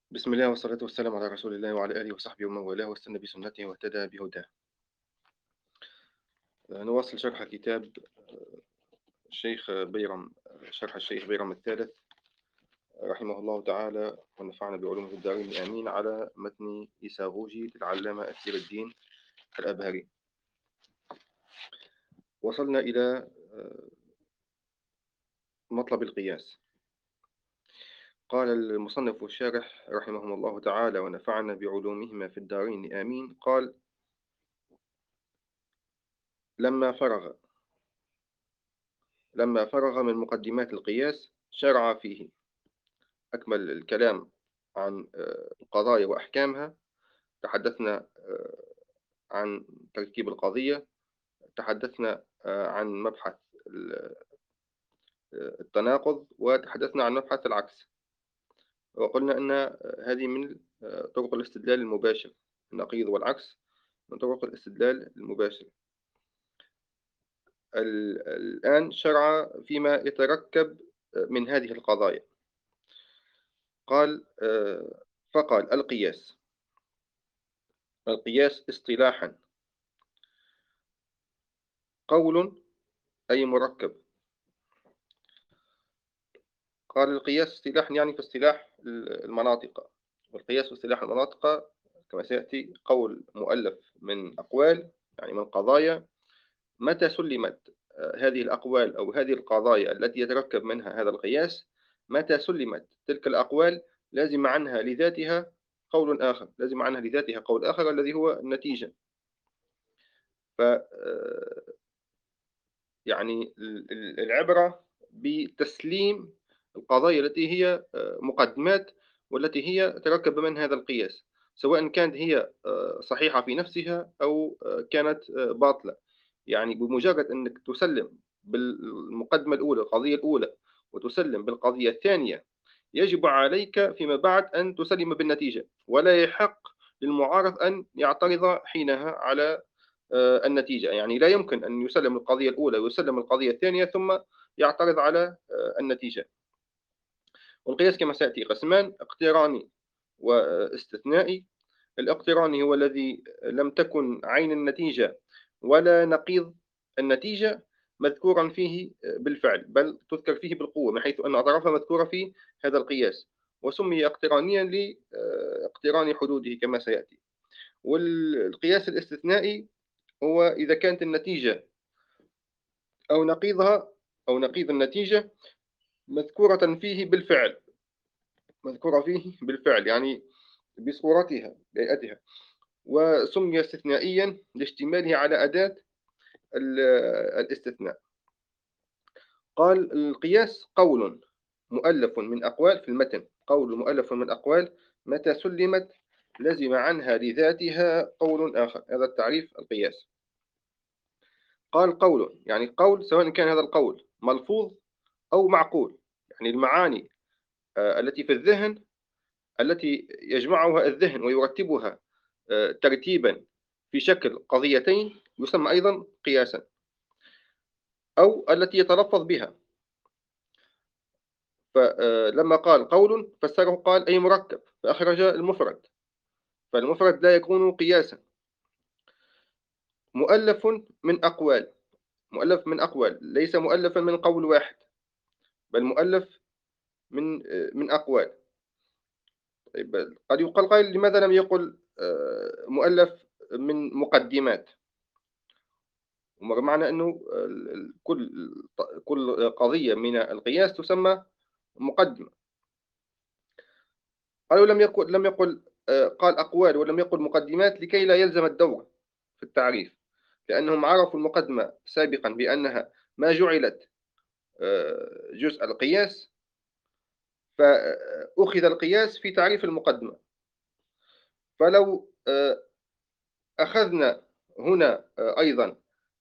بسم الله والصلاة والسلام على رسول الله وعلى آله وصحبه ومن والاه واستنى بسنته واهتدى بهداه. نواصل شرح كتاب الشيخ بيرم، شرح الشيخ بيرم الثالث رحمه الله تعالى ونفعنا بعلومه في الدارين آمين، على متن إيساغوجي للعلامة أثير الدين الأبهري. وصلنا إلى مطلب القياس. قال المصنف الشارح رحمهم الله تعالى ونفعنا بعلومهما في الدارين آمين، قال: لما فرغ من مقدمات القياس شرع فيه. أكمل الكلام عن القضايا وأحكامها. تحدثنا عن تركيب القضية، تحدثنا عن مبحث التناقض، وتحدثنا عن مبحث العكس. وقلنا أن هذه من طرق الاستدلال المباشر، النقيض والعكس من طرق الاستدلال المباشر. الآن شرع فيما يتركب من هذه القضايا. فقال: القياس اصطلاحا قول أي مركب. قال: القياس اصطلاحا يعني في اصطلاح المناطق، والقياس في اصطلاح المناطق كما سيأتي قول مؤلف من أقوال، يعني من قضايا. متى سلمت هذه الأقوال أو هذه القضايا التي يتركب منها هذا القياس، متى سلمت تلك الأقوال لازم عنها لذاتها قول آخر، لازم عنها لذاتها قول آخر الذي هو النتيجة. ف يعني العبرة بتسليم القضايا التي هي مقدمات، والتي هي تركب من هذا القياس، سواء كانت هي صحيحة في نفسها أو كانت باطلة. يعني بمجرد أنك تسلم بالمقدمة الأولى، القضية الأولى، وتسلم بالقضية الثانية، يجب عليك فيما بعد أن تسلم بالنتيجة، ولا يحق للمعارض أن يعترض حينها على النتيجة. يعني لا يمكن أن يسلم القضية الأولى ويسلم القضية الثانية ثم يعترض على النتيجة. والقياس كما سيأتي قسمان: اقتراني واستثنائي. الاقتراني هو الذي لم تكن عين النتيجة ولا نقيض النتيجة مذكورا فيه بالفعل، بل تذكر فيه بالقوة، من حيث أن أطرافها مذكورة في هذا القياس، وسمي اقترانيا لاقتران حدوده كما سيأتي. والقياس الاستثنائي هو إذا كانت النتيجة أو نقيضها أو نقيض النتيجة مذكورة فيه بالفعل، مذكورة فيه بالفعل يعني بصورتها بهيئتها، وسمي استثنائيا لاشتماله على أداة الاستثناء. قال: القياس قول مؤلف من أقوال، في المتن قول مؤلف من أقوال متى سلمت لزم عنها لذاتها قول آخر. هذا التعريف القياس. قال: قول يعني قول سواء كان هذا القول ملفوظ أو معقول، يعني المعاني التي في الذهن، التي يجمعها الذهن ويرتبها ترتيبا في شكل قضيتين، يسمى أيضا قياسا. أو التي يتلفظ بها. فلما قال قول فسره قال أي مركب، فأخرج المفرد، فالمفرد لا يكون قياسا. مؤلف من أقوال، مؤلف من أقوال، ليس مؤلفا من قول واحد، بل مؤلف من أقوال. طيب، قد يقال قائل: لماذا لم يقل مؤلف من مقدمات؟ ومعنى أنه كل قضية من القياس تسمى مقدمة. قالوا لم يقل قال أقوال ولم يقل مقدمات لكي لا يلزم الدور في التعريف، لأنهم عرفوا المقدمة سابقا بأنها ما جعلت جزء القياس، فأخذ القياس في تعريف المقدمة. فلو أخذنا هنا أيضا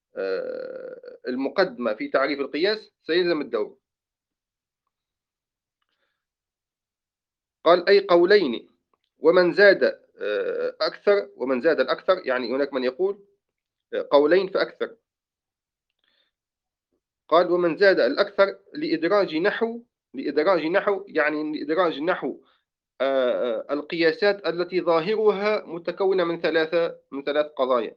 المقدمة في تعريف القياس سيلزم الدور. قال: أي قولين ومن زاد أكثر، ومن زاد الأكثر يعني هناك من يقول قولين فأكثر. قال: ومن زاد الأكثر لإدراج نحو يعني لإدراج نحو القياسات التي ظاهرها متكونة من ثلاث قضايا.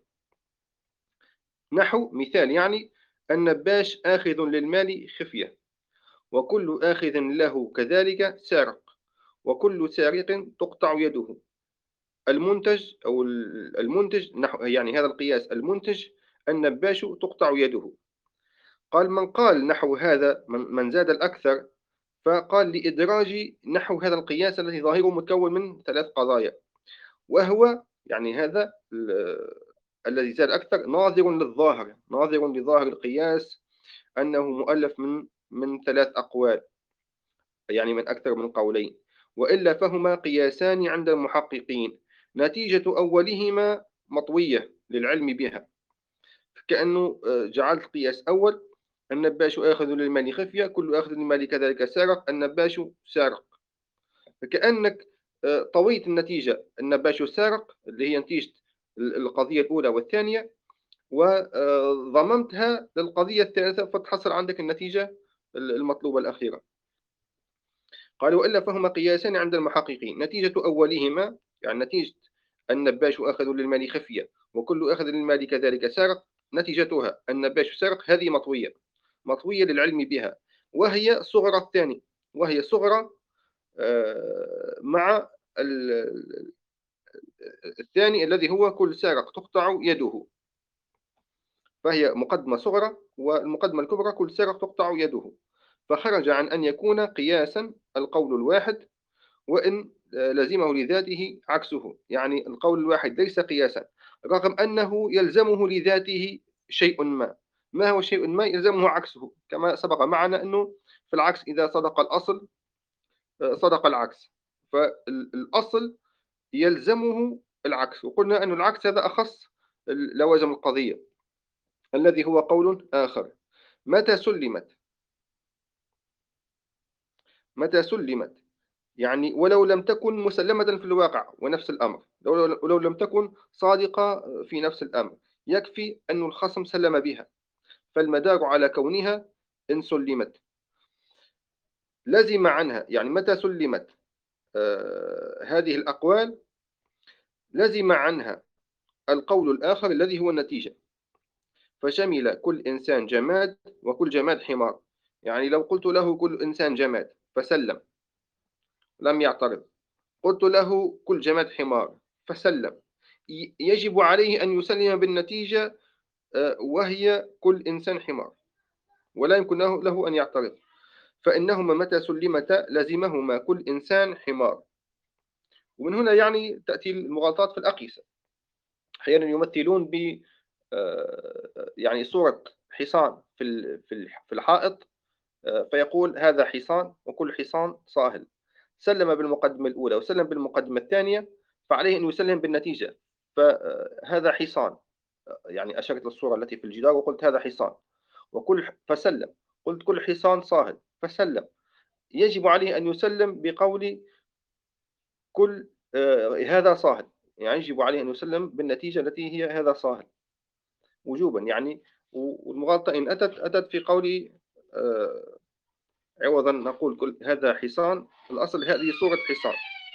نحو مثال يعني: النباش آخذ للمال خفية، وكل آخذ له كذلك سارق، وكل سارق تقطع يده. المنتج أو المنتج نحو يعني هذا القياس المنتج: النباش تقطع يده. قال: من قال نحو هذا من زاد الأكثر فقال لإدراج نحو هذا القياس الذي ظاهره متكون من ثلاث قضايا، وهو يعني هذا الذي زاد أكثر ناظر لظاهر القياس أنه مؤلف من ثلاث أقوال، يعني من أكثر من قولين، وإلا فهما قياسان عند المحققين، نتيجة أولهما مطوية للعلم بها. كأنه جعلت قياس أول: النباش آخذ للمال خفية، كل آخذ للمال كذلك سارق، النباش سارق. فكأنك طويت النتيجة النباش سارق اللي هي نتيجة القضية الأولى والثانية، وضممتها للقضية الثالثة فتحصل عندك النتيجة المطلوبة الأخيرة. قال: وإلا فهما قياسان عند المحققين، نتيجة أولهما يعني نتيجة النباش أخذ للمال خفية وكل أخذ للمال كذلك سارق، نتيجتها النباش سارق، هذه مطوية للعلم بها، وهي صغرى الثاني، وهي صغرى مع الثاني الذي هو كل سارق تقطع يده. فهي مقدمة صغرى، والمقدمة الكبرى كل سارق تقطع يده. فخرج عن أن يكون قياسا القول الواحد، وإن لزمه لذاته عكسه، يعني القول الواحد ليس قياسا رغم أنه يلزمه لذاته شيء ما. ما هو شيء ما؟ يلزمه عكسه، كما سبق معنا أنه في العكس إذا صدق الأصل صدق العكس، فالأصل يلزمه العكس، وقلنا أن العكس هذا أخص لوازم القضية الذي هو قول آخر. متى سلمت متى سلمت يعني ولو لم تكن مسلمة في الواقع ونفس الأمر، ولو لم تكن صادقة في نفس الأمر، يكفي أن الخصم سلم بها، فالمدار على كونها إن سلمت. لزم عنها يعني متى سلمت هذه الأقوال لزم عنها القول الآخر الذي هو النتيجة، فشمل كل إنسان جماد وكل جماد حمار. يعني لو قلت له كل إنسان جماد فسلم لم يعترض، قلت له كل جماد حمار فسلم، يجب عليه أن يسلم بالنتيجة وهي كل إنسان حمار، ولا يمكن له أن يعترض، فإنهما متى سلمتا لزمهما كل إنسان حمار. ومن هنا يعني تأتي المغالطات في الأقيسة. أحيانا يمثلون ب يعني صورة حصان في الحائط، فيقول هذا حصان وكل حصان صاهل. سلم بالمقدمة الأولى وسلم بالمقدمة الثانية، فعليه أن يسلم بالنتيجة. فهذا حصان، يعني أشرت للصورة التي في الجدار وقلت هذا حصان، فسلم، قلت كل حصان صاهل فسلم، يجب عليه أن يسلم بقول كل هذا صاهل، يعني يجب عليه أن يسلم بالنتيجة التي هي هذا صاهل وجوبا يعني. والمغالطة إن أتت في قول عوضا نقول كل هذا حصان، الأصل هذه صورة حصان.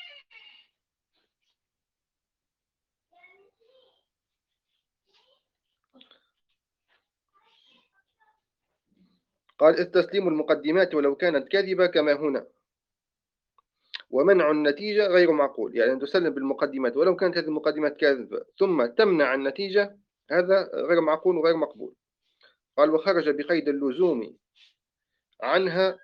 قال: التسليم المقدمات ولو كانت كاذبة كما هنا، ومنع النتيجة غير معقول. يعني أن تسلم بالمقدمات ولو كانت هذه المقدمات كاذبة ثم تمنع النتيجة، هذا غير معقول وغير مقبول. قال: وخرج بقيد اللزوم عنها،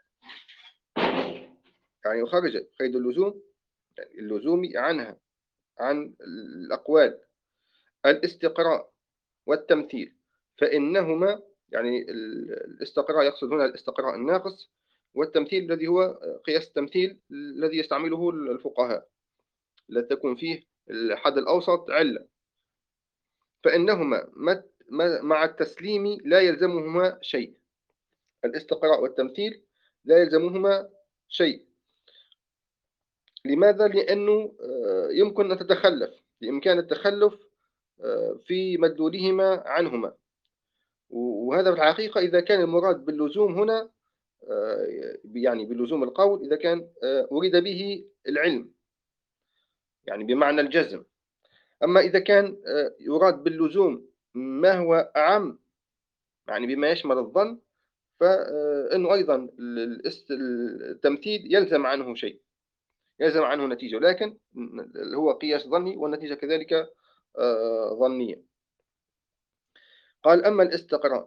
يعني وخرج قيد اللزوم يعني اللزوم عنها عن الأقوال الاستقراء والتمثيل، فإنهما يعني الاستقراء يقصد هنا الاستقراء الناقص، والتمثيل الذي هو قياس التمثيل الذي يستعمله الفقهاء الذي تكون فيه الحد الأوسط علة، فإنهما مع التسليم لا يلزمهما شيء. الاستقراء والتمثيل لا يلزمهما شيء. لماذا؟ لأنه يمكن أن تتخلف، بإمكان التخلف في مدلولهما عنهما، وهذا في الحقيقة إذا كان المراد باللزوم هنا يعني بلزوم القول إذا كان أريد به العلم، يعني بمعنى الجزم. أما إذا كان يراد باللزوم ما هو أعم، يعني بما يشمل الظن، فإنه أيضا التمثيل يلزم عنه شيء، يلزم عنه نتيجة، ولكن هو قياس ظني والنتيجة كذلك ظنية. قال: أما الاستقراء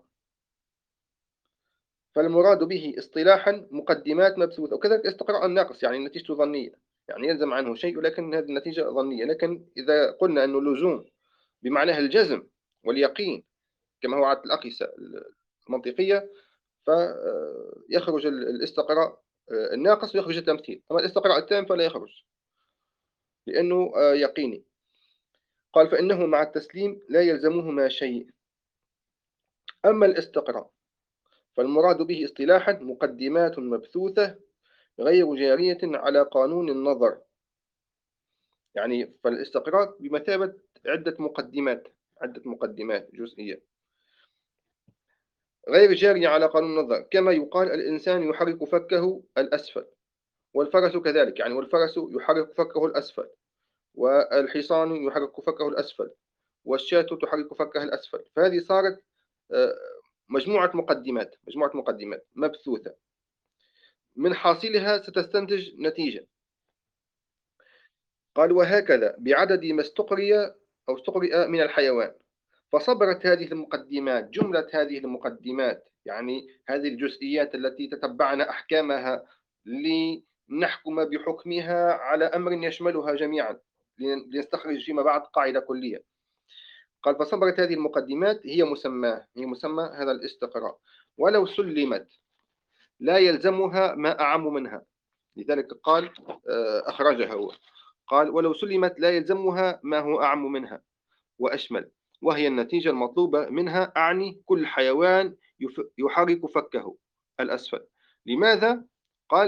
فالمراد به اصطلاحا مقدمات مبثوثة. وكذلك الاستقراء الناقص يعني نتيجته ظنية، يعني يلزم عنه شيء ولكن هذه النتيجة ظنية. لكن إذا قلنا أنه اللزوم بمعناها الجزم واليقين كما هو عادة الأقيسة المنطقية، فيخرج الاستقراء الناقص ويخرج التمثيل. أما الاستقراء التام فلا يخرج لأنه يقيني. قال: فإنه مع التسليم لا يلزمهما شيء. أما الاستقراء فالمراد به اصطلاحا مقدمات مبثوثة غير جارية على قانون النظر. يعني فالاستقراء بمثابة عدة مقدمات جزئية غير جارية على قانون النظر. كما يقال: الإنسان يحرك فكه الأسفل، والفرس كذلك، يعني والفرس يحرك فكه الأسفل، والحصان يحرك فكه الأسفل، والشاة تحرك فكها الأسفل. فهذه صارت آه، مجموعة مقدمات مبثوثة، من حاصلها ستستنتج نتيجة. قال: وهكذا بعدد ما استقرئ أو استقرئ من الحيوان. فصبرت هذه المقدمات، جملة هذه المقدمات يعني هذه الجزئيات التي تتبعنا أحكامها لنحكم بحكمها على أمر يشملها جميعا، لنستخرج فيما بعد قاعدة كلية. قال: فصبرت هذه المقدمات هي مسمى هذا الاستقراء، ولو سلمت لا يلزمها ما أعم منها. لذلك قال أخرجها هو، قال: ولو سلمت لا يلزمها ما هو أعم منها وأشمل، وهي النتيجة المطلوبة منها، أعني كل حيوان يحرك فكه الأسفل. لماذا؟ قال: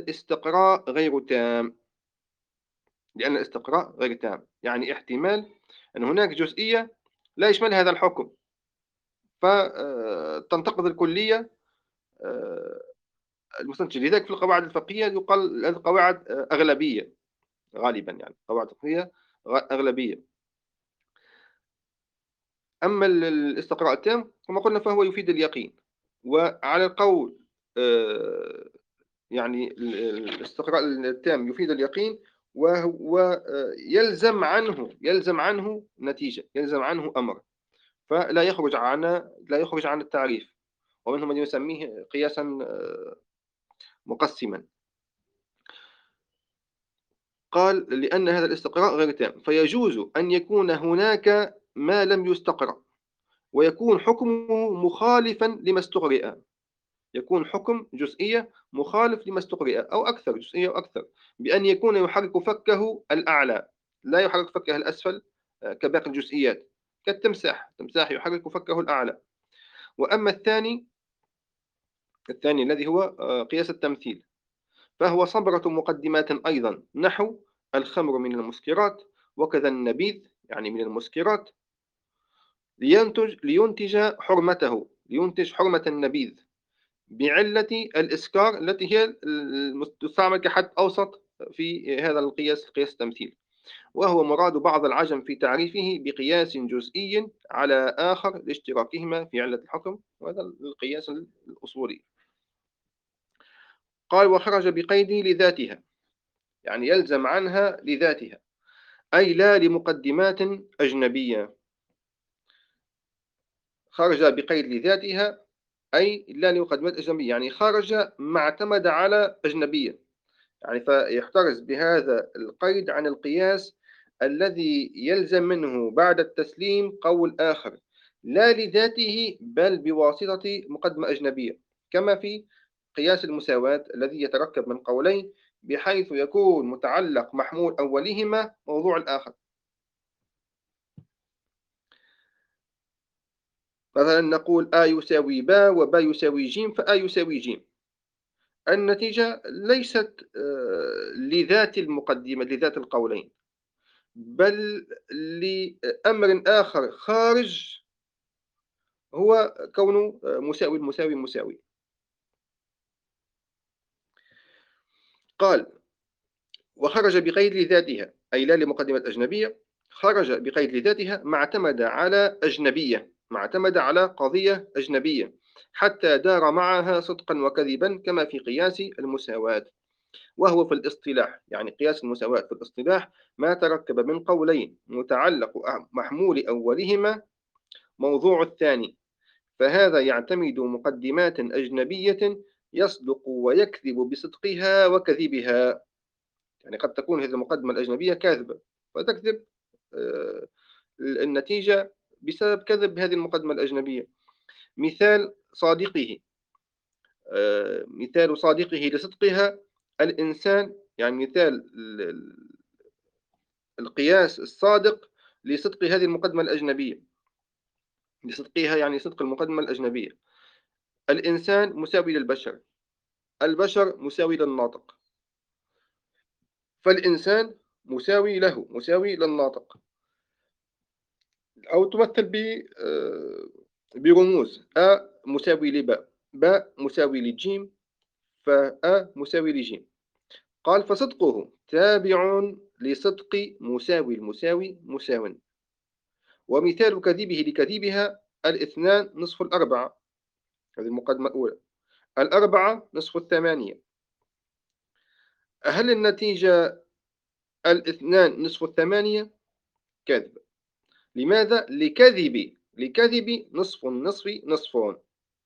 لأن الاستقراء غير تام، يعني احتمال أن هناك جزئية لا يشمل هذا الحكم فتنتقد الكلية المستنتج. لذلك في القواعد الفقهية يقال هذه القواعد أغلبية غالبا، يعني قواعد فقهية أغلبية. أما الاستقراء التام كما قلنا فهو يفيد اليقين. وعلى القول يعني الاستقراء التام يفيد اليقين، وهو يلزم عنه نتيجة، يلزم عنه أمر، لا يخرج عن التعريف. ومنهم من يسميه قياسا مقسما. قال: لأن هذا الاستقراء غير تام فيجوز أن يكون هناك ما لم يستقرأ ويكون حكمه مخالفا لما استقرئ. يكون حكم جزئية مخالف لما استقرئ أو أكثر، جزئية أو أكثر، بأن يكون يحرك فكه الأعلى لا يحرك فكه الأسفل كباقي الجزئيات، التمساح يحرك فكه الأعلى. وأما الثاني الذي هو قياس التمثيل فهو صبرة مقدمات أيضا، نحو الخمر من المسكرات، وكذا النبيذ يعني من المسكرات، لينتج حرمة النبيذ بعلة الإسكار التي هي تستعمل كحد أوسط في هذا القياس، قياس التمثيل. وهو مراد بعض العجم في تعريفه بقياس جزئي على آخر لاشتراكهما في علة الحكم، وهذا القياس الأصولي. قال: وخرج بقيد لذاتها، يعني يلزم عنها لذاتها، أي لا لمقدمات أجنبية. خرج بقيد لذاتها أي لا لمقدمات أجنبية، يعني خرج ما اعتمد على أجنبية، يعني فيحترز بهذا القيد عن القياس الذي يلزم منه بعد التسليم قول آخر لا لذاته بل بواسطة مقدمة أجنبية، كما في قياس المساواة الذي يتركب من قولين بحيث يكون متعلق محمول أولهما موضوع الآخر. مثلا نقول A يساوي ب وب يساوي ج فA يساوي ج. النتيجة ليست لذات المقدمة لذات القولين، بل لأمر آخر خارج، هو كونه مساوي. قال: وخرج بقيد لذاتها، أي لا لمقدمة أجنبية، خرج بقيد لذاتها ما اعتمد على أجنبية، ما اعتمد على قضية أجنبية، حتى دار معها صدقا وكذبا كما في قياس المساواة. وهو في الاصطلاح، يعني قياس المساواة في الاصطلاح، ما تركب من قولين متعلق محمول أولهما موضوع الثاني، فهذا يعتمد مقدمات أجنبية يصدق ويكذب بصدقها وكذبها. يعني قد تكون هذه المقدمة الأجنبية كاذبة فتكذب آه، النتيجة بسبب كذب هذه المقدمة الأجنبية. مثال صادقه، مثال صادقه لصدقها الإنسان، يعني مثال القياس الصادق لصدق هذه المقدمة الأجنبية، لصدقها يعني صدق المقدمة الأجنبية. الإنسان مساوي للبشر، البشر مساوي للناطق، فالإنسان مساوي له، مساوي للناطق. أو تمثل برموز: أ مساوي لباء، باء مساوي لجيم، فأ مساوي لجيم. قال: فصدقه تابع لصدق مساوي المساوي مساو. ومثال كذبه لكذبها: الاثنان نصف الأربعة. هذه المقدمة الأولى. الأربعة نصف الثمانية. هل النتيجة الاثنان نصف الثمانية؟ كذب. لماذا؟ لكذب نصف النصف نصفون.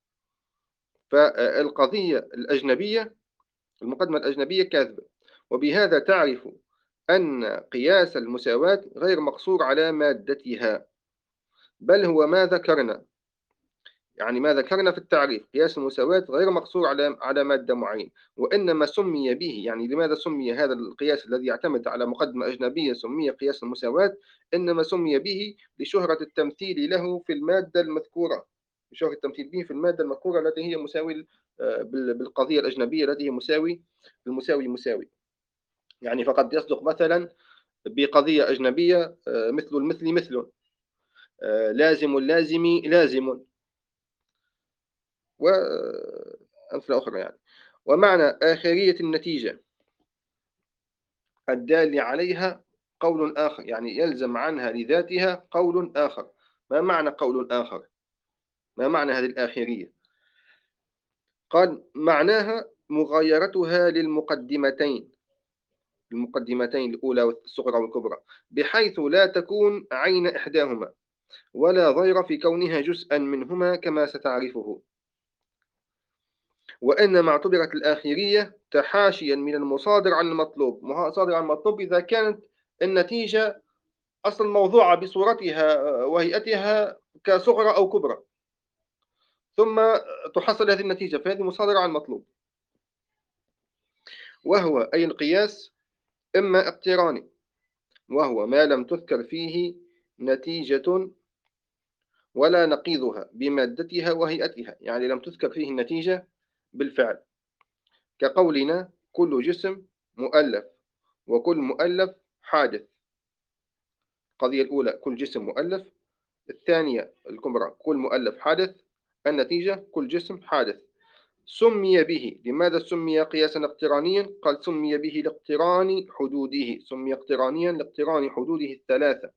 فالقضية الأجنبية، المقدمة الأجنبية كاذبة. وبهذا تعرف أن قياس المساواة غير مقصور على مادتها، بل هو ما ذكرنا، يعني ما ذكرنا في التعريف: قياس المساواة غير مقصور على مادة معينة، وإنما سمي به، يعني لماذا سمي هذا القياس الذي يعتمد على مقدمة أجنبية سمي قياس المساواة؟ إنما سمي به لشهرة التمثيل له في المادة المذكورة، لشهرة التمثيل به في المادة المذكورة التي هي مساوي بالقضية الأجنبية التي هي مساوي، المساوي مساوي. يعني فقد يصدق مثلا بقضية أجنبية مثل المثل مثل، لازم اللازم لازم، وأمثلة أخرى يعني. ومعنى آخرية النتيجة الدال عليها قول آخر، يعني يلزم عنها لذاتها قول آخر. ما معنى قول آخر؟ ما معنى هذه الآخرية؟ قال: معناها مغايرتها للمقدمتين، المقدمتين الأولى والصغرى والكبرى، بحيث لا تكون عين إحداهما ولا ضير في كونها جزءا منهما كما ستعرفه. وإنما اعتبرت الآخرية تحاشيا من المصادر عن المطلوب. مصادر عن المطلوب إذا كانت النتيجة أصلا موضوعة بصورتها وهيئتها كصغرى أو كبرى، ثم تحصل هذه النتيجة، فهذه مصادرة عن المطلوب. وهو أي القياس إما اقتراني، وهو ما لم تذكر فيه نتيجة ولا نقيضها بمادتها وهيئتها، يعني لم تذكر فيه النتيجة بالفعل، كقولنا: كل جسم مؤلف، وكل مؤلف حادث. القضية الأولى كل جسم مؤلف، الثانية الكبرى كل مؤلف حادث، النتيجة كل جسم حادث. سمي به، لماذا سمي قياسا اقترانيا؟ قال: سمي به لاقتران حدوده، سمي اقترانيا لاقتران حدوده الثلاثة.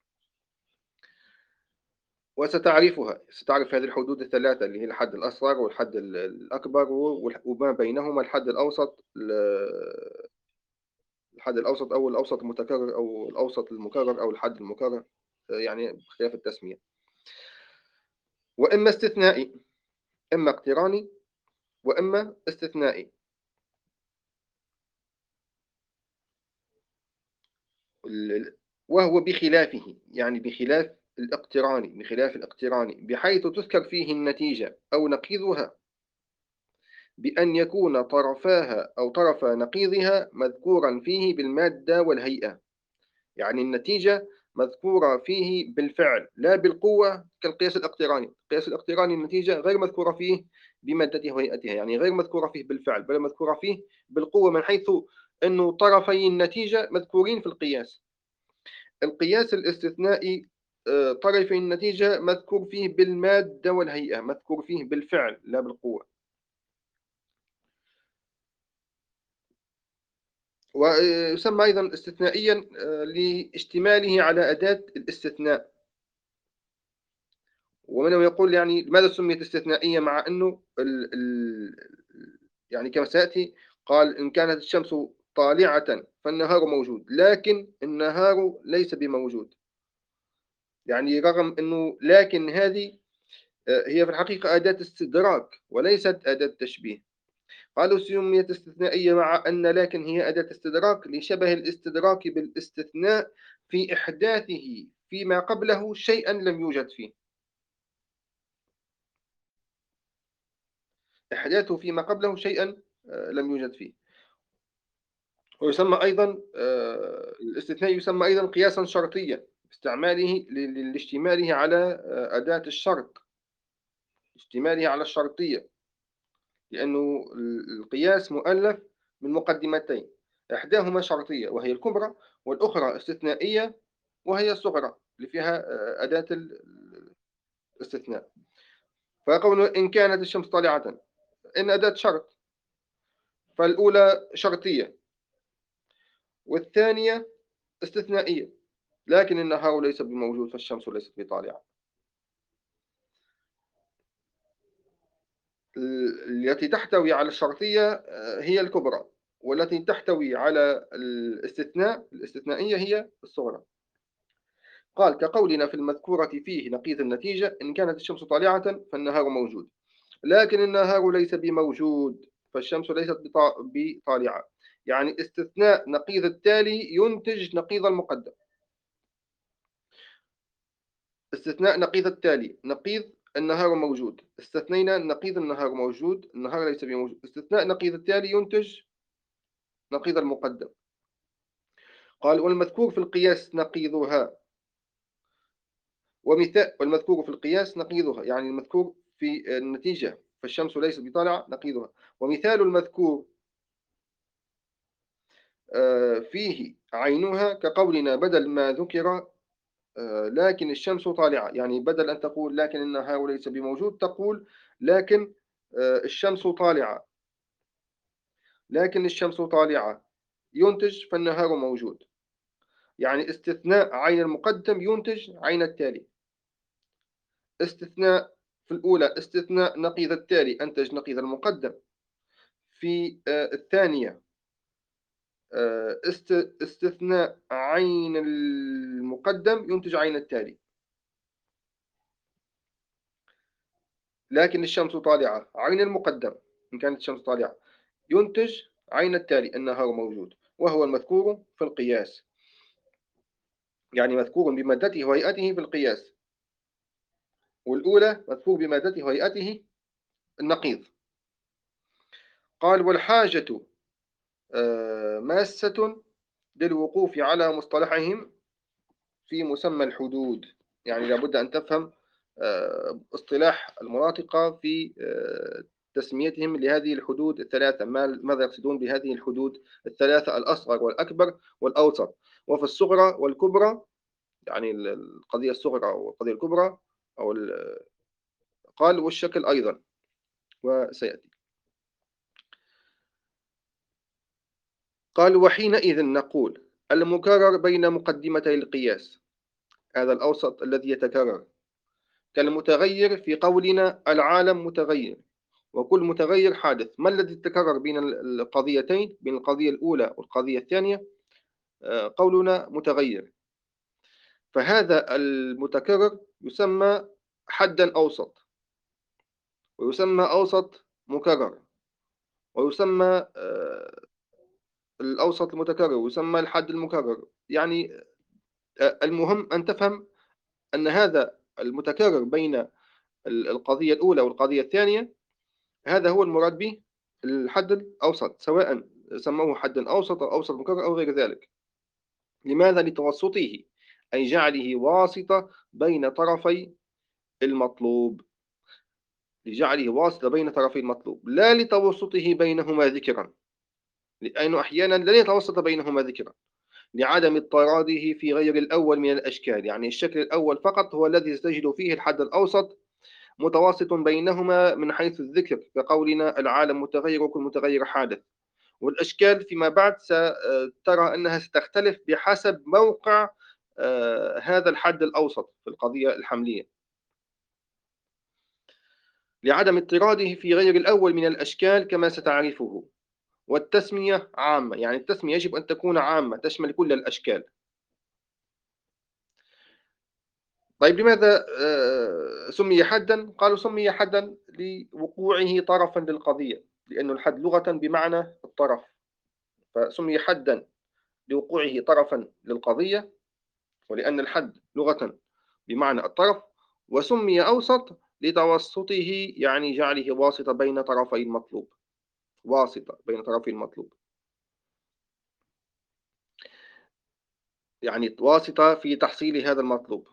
وستعرفها، ستعرف هذه الحدود الثلاثة اللي هي الحد الأصغر والحد الأكبر وما بينهما الحد الأوسط، الحد الأوسط أو الأوسط المتكرر أو الأوسط المكرر أو الحد المكرر، يعني بخلاف التسمية. وإما استثنائي، إما اقتراني وإما استثنائي. وهو بخلافه، يعني بخلاف الاقتراني، بخلاف الاقتراني، بحيث تذكر فيه النتيجة أو نقيضها بأن يكون طرفاها أو طرف نقيضها مذكورا فيه بالمادة والهيئة. يعني النتيجة مذكورة فيه بالفعل لا بالقوة كالقياس الاقتراني. القياس الاقتراني النتيجة غير مذكورة فيه بمادتها وهيئتها، يعني غير مذكورة فيه بالفعل بل مذكورة فيه بالقوة، من حيث أنه طرفي النتيجة مذكورين في القياس. القياس الاستثنائي طرفي النتيجة مذكور فيه بالمادة والهيئة، مذكور فيه بالفعل لا بالقوة. ويسمى أيضا استثنائيا لاشتماله على أداة الاستثناء. ومنهم يقول يعني لماذا سميت استثنائية مع أنه يعني كما سيأتي، قال إن كانت الشمس طالعة فالنهار موجود، لكن النهار ليس بموجود. يعني رغم أنه لكن هذه هي في الحقيقة أداة استدراك وليست أداة تشبيه. قالوا سميت استثنائية مع أن لكن هي أداة استدراك لشبه الاستدراك بالاستثناء في إحداثه فيما قبله شيئا لم يوجد فيه. إحداثه فيما قبله شيئا لم يوجد فيه. ويسمى أيضا الاستثناء يسمى أيضا قياسا شرطيا، استعماله لاشتماله على أداة الشرط، اشتماله على الشرطية، لأنه القياس مؤلف من مقدمتين، إحداهما شرطية وهي الكبرى، والأخرى استثنائية وهي الصغرى اللي فيها أداة الاستثناء. فقوله إن كانت الشمس طالعة، إن أداة شرط، فالأولى شرطية والثانية استثنائية، لكن النهار ليس بموجود فالشمس ليست بطالعة. التي تحتوي على الشرطية هي الكبرى، والتي تحتوي على الاستثنائية هي الصغرى. قال كقولنا في المذكورة فيه نقيض النتيجة إن كانت الشمس طالعة فالنهار موجود، لكن النهار ليس بموجود فالشمس ليست بطالعة. يعني استثناء نقيض التالي ينتج نقيض المقدم. استثناء نقيض التالي، نقيض النهار موجود، استثنينا نقيض النهار موجود، النهار ليس بموجود. استثناء نقيض التالي ينتج نقيض المقدم. قال والمذكور في القياس نقيضها، ومثال والمذكور في القياس نقيضها، يعني المذكور في النتيجة فالشمس ليست بطالعة نقيضها. ومثال المذكور فيه عينها كقولنا بدل ما ذكر لكن الشمس طالعة، يعني بدل أن تقول لكن النهار ليس بموجود تقول لكن الشمس طالعة، لكن الشمس طالعة ينتج فالنهار موجود. يعني استثناء عين المقدم ينتج عين التالي. استثناء في الأولى استثناء نقيض التالي أنتج نقيض المقدم. في الثانية استثناء عين المقدم ينتج عين التالي. لكن الشمس طالعة عين المقدم إن كانت الشمس طالعة ينتج عين التالي النهار موجود، وهو المذكور في القياس، يعني مذكور بمادته وهيئته في القياس. والأولى مذكور بمادته وهيئته النقيض. قال والحاجة ماسة للوقوف على مصطلحهم في مسمى الحدود. يعني لابد أن تفهم اصطلاح المناطق في تسميتهم لهذه الحدود الثلاثة، ماذا يقصدون بهذه الحدود الثلاثة: الأصغر والأكبر والأوسط. وفي الصغرى والكبرى، يعني القضية الصغرى والقضية الكبرى، أو قال والشكل أيضا وسيأتي. قال وحينئذ نقول المكرر بين مقدمتي القياس، هذا الأوسط الذي يتكرر، كالمتغير في قولنا العالم متغير وكل متغير حادث. ما الذي تكرر بين القضيتين، بين القضية الأولى والقضية الثانية؟ قولنا متغير، فهذا المتكرر يسمى حدا أوسط، ويسمى أوسط مكرر، ويسمى الأوسط المتكرر ويسمى الحد المكرر. يعني المهم أن تفهم أن هذا المتكرر بين القضية الأولى والقضية الثانية هذا هو المراد به الحد الأوسط، سواء سموه حدا أوسط أو أوسط مكرر أو غير ذلك. لماذا؟ لتوسطه، أي جعله واسطة بين طرفي المطلوب، لجعله واسطة بين طرفي المطلوب، لا لتوسطه بينهما ذكرا، لأنه أحيانا لن يتوسط بينهما ذكرا لعدم اضطراده في غير الأول من الأشكال. يعني الشكل الأول فقط هو الذي تجد فيه الحد الأوسط متوسط بينهما من حيث الذكر، كقولنا العالم متغير وكل متغير حادث. والأشكال فيما بعد سترى أنها ستختلف بحسب موقع هذا الحد الأوسط في القضية الحملية، لعدم اضطراده في غير الأول من الأشكال كما ستعرفه. والتسمية عامة، يعني التسمية يجب أن تكون عامة تشمل كل الأشكال. طيب لماذا سمي حدا؟ قالوا سمي حدا لوقوعه طرفا للقضية، لأن الحد لغة بمعنى الطرف، فسمي حدا لوقوعه طرفا للقضية، ولأن الحد لغة بمعنى الطرف. وسمي أوسط لتوسطه، يعني جعله واسطة بين طرفي المطلوب، واسطة بين طرفي المطلوب، يعني واسطة في تحصيل هذا المطلوب.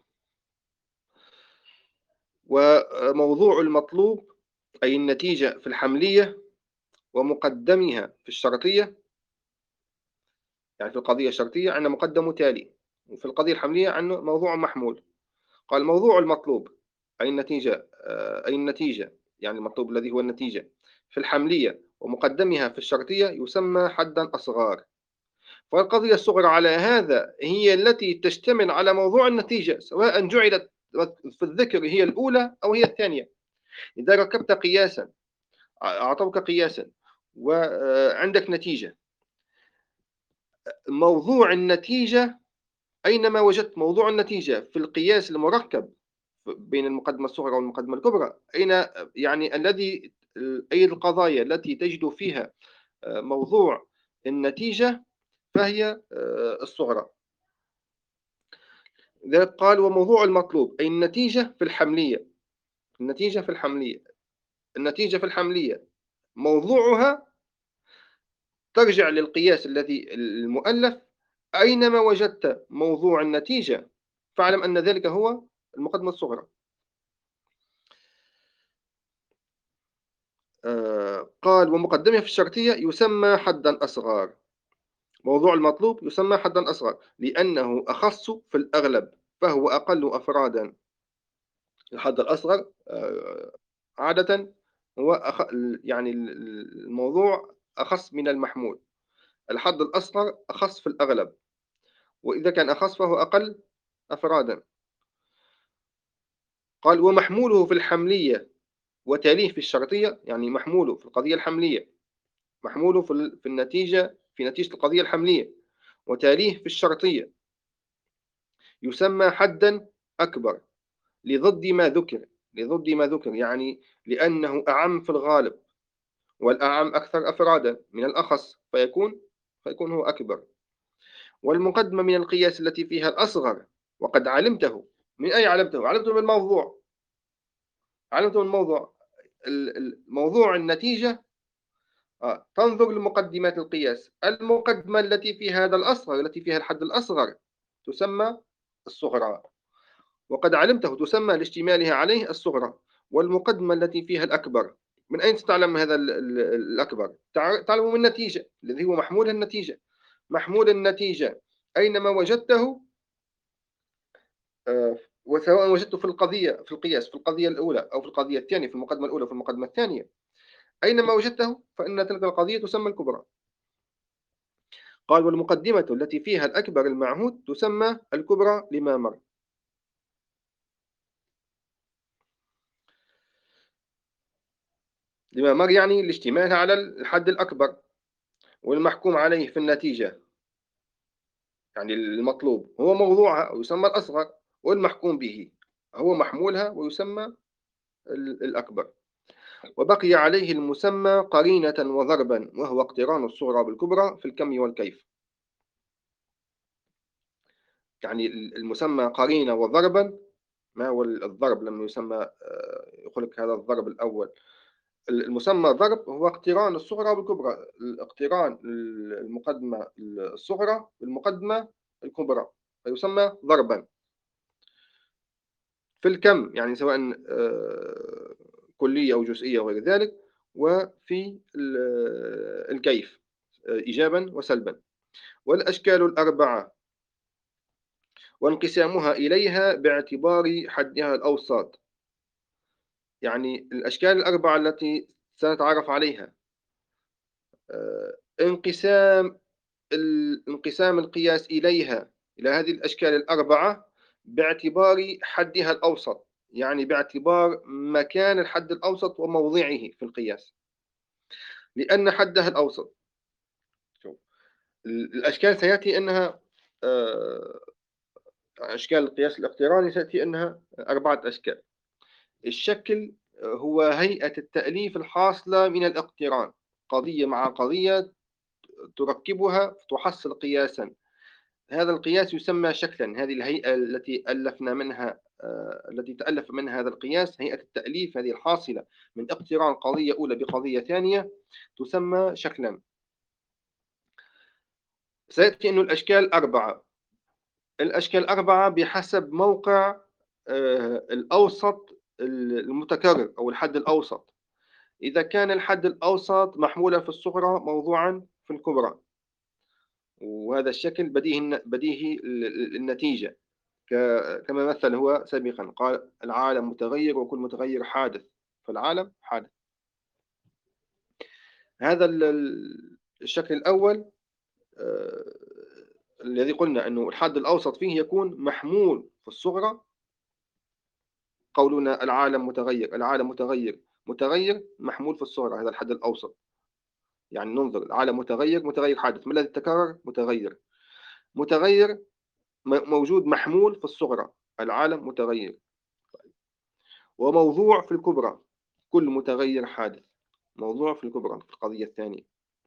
وموضوع المطلوب أي النتيجة في الحملية ومقدمها في الشرطية، يعني في القضية الشرطية عندنا مقدم وتالي، وفي القضية الحملية عندنا موضوع محمول. قال موضوع المطلوب أي النتيجة، يعني المطلوب الذي هو النتيجة في الحملية ومقدمها في الشرطية يسمى حدا أصغار. والقضية الصغرى على هذا هي التي تشتمل على موضوع النتيجة، سواء جعلت في الذكر هي الأولى أو هي الثانية. إذا ركبت قياسا، أعطوك قياسا وعندك نتيجة، موضوع النتيجة أينما وجدت موضوع النتيجة في القياس المركب بين المقدمة الصغرى والمقدمة الكبرى، يعني أي القضايا التي تجد فيها موضوع النتيجة فهي الصغرى. لذلك قال وموضوع المطلوب أي النتيجة في الحملية، النتيجة في الحملية، النتيجة في الحملية موضوعها ترجع للقياس الذي المؤلف. أينما وجدت موضوع النتيجة فاعلم أن ذلك هو المقدمة الصغرى. قال ومقدمها في الشرطية يسمى حدا أصغر. موضوع المطلوب يسمى حدا أصغر لأنه أخص في الأغلب فهو أقل أفرادا. الحد الأصغر عادة هو يعني الموضوع أخص من المحمول. الحد الأصغر أخص في الأغلب، وإذا كان أخص فهو أقل أفرادا. قال ومحموله في الحملية وتاليه في الشرطية، يعني محموله في القضية الحملية، محموله في النتيجة، في نتيجة القضية الحملية، وتاليه في الشرطية يسمى حدا أكبر لضد ما ذكر، لضد ما ذكر يعني لأنه أعم في الغالب، والأعم أكثر أفرادا من الأخص فيكون هو أكبر. والمقدمة من القياس التي فيها الأصغر وقد علمته. من أي علمته؟ علمته من الموضوع، علمته من الموضوع. موضوع النتيجة تنظر لمقدمات القياس. المقدمة التي فيها هذا الأصغر، التي فيها الحد الأصغر تسمى الصغرى، وقد علمته تسمى لاشتمالها عليه الصغرى. والمقدمة التي فيها الأكبر، من أين تتعلم هذا الأكبر؟ تعلم من النتيجة الذي هو محمول النتيجة. محمول النتيجة أينما وجدته، وسواء وجدته في القضية، في القياس في القضية الأولى أو في القضية الثانية، في المقدمة الأولى وفي المقدمة الثانية، أينما وجدته فإن تلك القضية تسمى الكبرى. قال والمقدمة التي فيها الأكبر المعهود تسمى الكبرى لما مر. لما مر يعني الاشتمال على الحد الأكبر والمحكوم عليه في النتيجة، يعني المطلوب هو موضوعها ويسمى الأصغر، والمحكوم به هو محمولها ويسمى الأكبر. وبقي عليه المسمى قرينة وضربا، وهو اقتران الصغرى بالكبرى في الكم والكيف. يعني المسمى قرينة وضربا. ما هو الضرب لما يسمى يقول لك هذا الضرب الأول؟ المسمى ضرب هو اقتران الصغرى بالكبرى، اقتران المقدمة الصغرى بالمقدمة الكبرى فيسمى ضربا. في الكم يعني سواء كلية أو جزئية وغير ذلك، وفي الكيف إيجابا وسلبا. والأشكال الأربعة وانقسامها إليها باعتبار حدها الأوسط، يعني الأشكال الأربعة التي سنتعرف عليها انقسام انقسام القياس إليها، إلى هذه الأشكال الأربعة، باعتبار حدها الأوسط، يعني باعتبار مكان الحد الأوسط وموضعه في القياس. لأن حدها الأوسط، شوف، الأشكال سيأتي أنها آه، أشكال القياس الاقتراني سيأتي أنها 4 أشكال. الشكل هو هيئة التأليف الحاصلة من الاقتران، قضية مع قضية تركبها تحصل قياسا. هذا القياس يسمى شكلا. هذه الهيئة التي ألفنا منها التي تألف منها هذا القياس، هيئة التأليف هذه الحاصلة من اقتران قضية أولى بقضية ثانية، تسمى شكلا. سيأتي أن الأشكال 4. الأشكال 4 بحسب موقع الأوسط المتكرر أو الحد الأوسط. إذا كان الحد الأوسط محمولا في الصغرى موضوعا في الكبرى، وهذا الشكل بديهي النتيجة، كما مثل هو سابقا، قال العالم متغير وكل متغير حادث، فالعالم حادث. هذا الشكل الأول آه، الذي قلنا أنه الحد الأوسط فيه يكون محمول في الصغرى. قولنا العالم متغير، العالم متغير، متغير محمول في الصغرى، هذا الحد الأوسط. يعني ننظر، العالم متغير، متغير حادث، ما الذي تكرر؟ متغير. متغير موجود محمول في الصغرى، العالم متغير. وموضوع في الكبرى، كل متغير حادث، موضوع في الكبرى في القضية الثانية.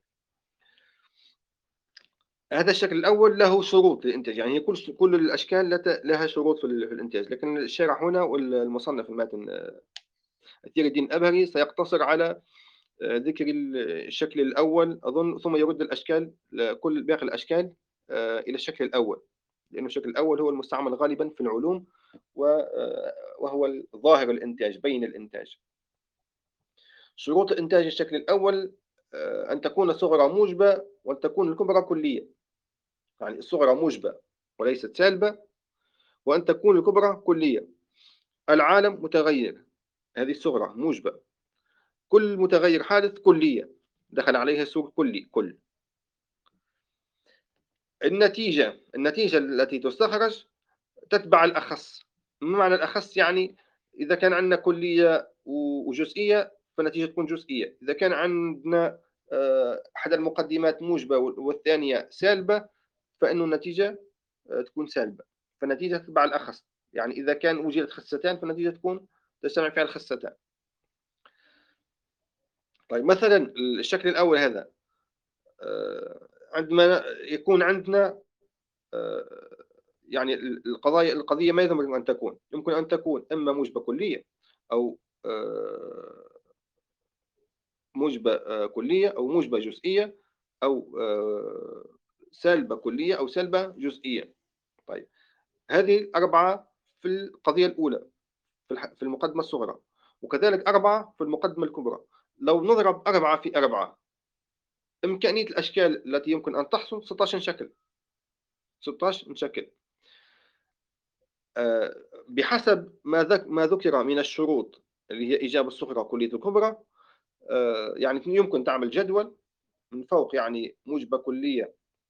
هذا الشكل الأول له شروط للإنتاج، يعني هي كل الأشكال لها شروط في الإنتاج، لكن الشارح هنا والمصنف الماتن أثير الدين الأبهري سيقتصر على ذكر الشكل الأول أظن، ثم يرد الأشكال، كل باقي الأشكال إلى الشكل الأول، لأن الشكل الأول هو المستعمل غالبا في العلوم، وهو ظاهر الإنتاج، بين الإنتاج. شروط إنتاج الشكل الأول أن تكون الصغرى موجبة وأن تكون الكبرى كلية. يعني الصغرى موجبة وليست سالبة، وأن تكون الكبرى كلية. العالم متغير، هذه الصغرى موجبة. كل متغير حادث كلية، دخل عليها سوق كلي كل. النتيجة التي تستخرج تتبع الأخص. ما معنى الأخص؟ يعني إذا كان عندنا كلية وجزئية فالنتيجة تكون جزئية. إذا كان عندنا أحد المقدمات موجبة والثانية سالبة، فإنه النتيجة تكون سالبة، فالنتيجة تتبع الأخص. يعني إذا كان وجدت خستان فالنتيجة تكون تجتمع فيها الخستان. طيب مثلا الشكل الأول هذا عندما يكون عندنا يعني القضية ماذا يمكن أن تكون؟ يمكن أن تكون إما موجبة كلية، أو موجبة كلية، أو موجبة جزئية، أو سالبة كلية أو سالبة جزئية. طيب هذه 4 في القضية الأولى في المقدمة الصغرى، وكذلك 4 في المقدمة الكبرى. لو نضرب 4 في 4، إمكانية الأشكال التي يمكن أن تحصل 16 شكل. 16 شكل بحسب ما ذكر من الشروط اللي هي إيجاب الصغرى كلية الكبرى. يعني يمكن تعمل جدول من فوق، يعني موجبة كلية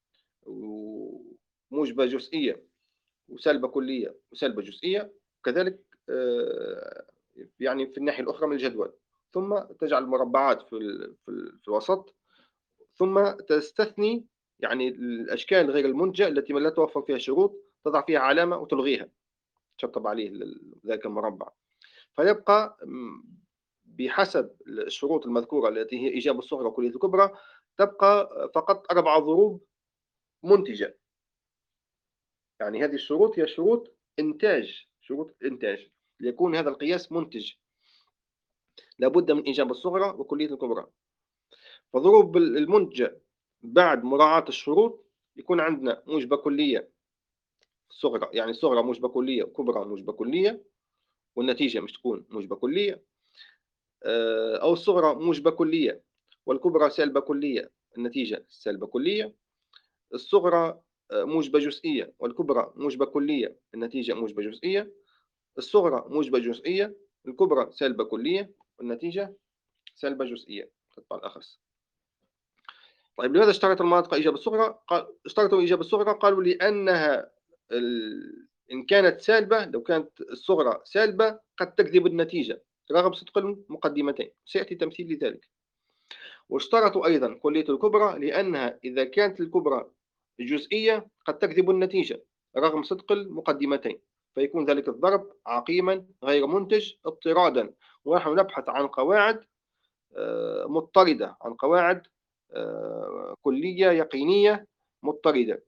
وموجبة جزئية وسلبة كلية وسلبة جزئية، كذلك يعني في الناحية الأخرى من الجدول، ثم تجعل المربعات في الوسط، ذ تستثني يعني الأشكال غير المنتجة التي لا توفر فيها شروط، تضع فيها علامة وتلغيها، تشطب عليه ذلك المربع، فيبقى بحسب الشروط المذكورة التي هي إيجاب الصغرى وكلية الكبرى، تبقى فقط 4 ضروب منتجة. يعني هذه الشروط هي شروط إنتاج ليكون هذا القياس منتج، لابد من إيجاب الصغرى وكلية الكبرى. فضروب المنتجة بعد مراعاة الشروط يكون عندنا موجبة كلية صغرى، يعني صغرى موجبة كلية وكبرى موجبة كلية، والنتيجة مش تكون موجبة كلية، أو الصغرى موجبة كلية والكبرى سالبة كلية، النتيجة سالبة كلية. الصغرى موجبة جزئية والكبرى موجبة كلية، النتيجة موجبة جزئية. الصغرى موجبة جزئية، الكبرى سالبة كلية، والنتيجة سالبة جزئية تتبع الأخص. طيب لماذا اشترط المناطق الإجابة الصغرى؟ اشترطوا الإجابة الصغرى قالوا لأنها إن كانت سالبة، لو كانت الصغرى سالبة قد تكذب النتيجة رغم صدق المقدمتين، سيأتي تمثيل لذلك. واشترطوا أيضا كلية الكبرى لأنها إذا كانت الكبرى جزئية قد تكذب النتيجة رغم صدق المقدمتين، فيكون ذلك الضرب عقيما غير منتج اضطرادا. ونحن نبحث عن قواعد مضطردة، عن قواعد كلية يقينية مضطردة.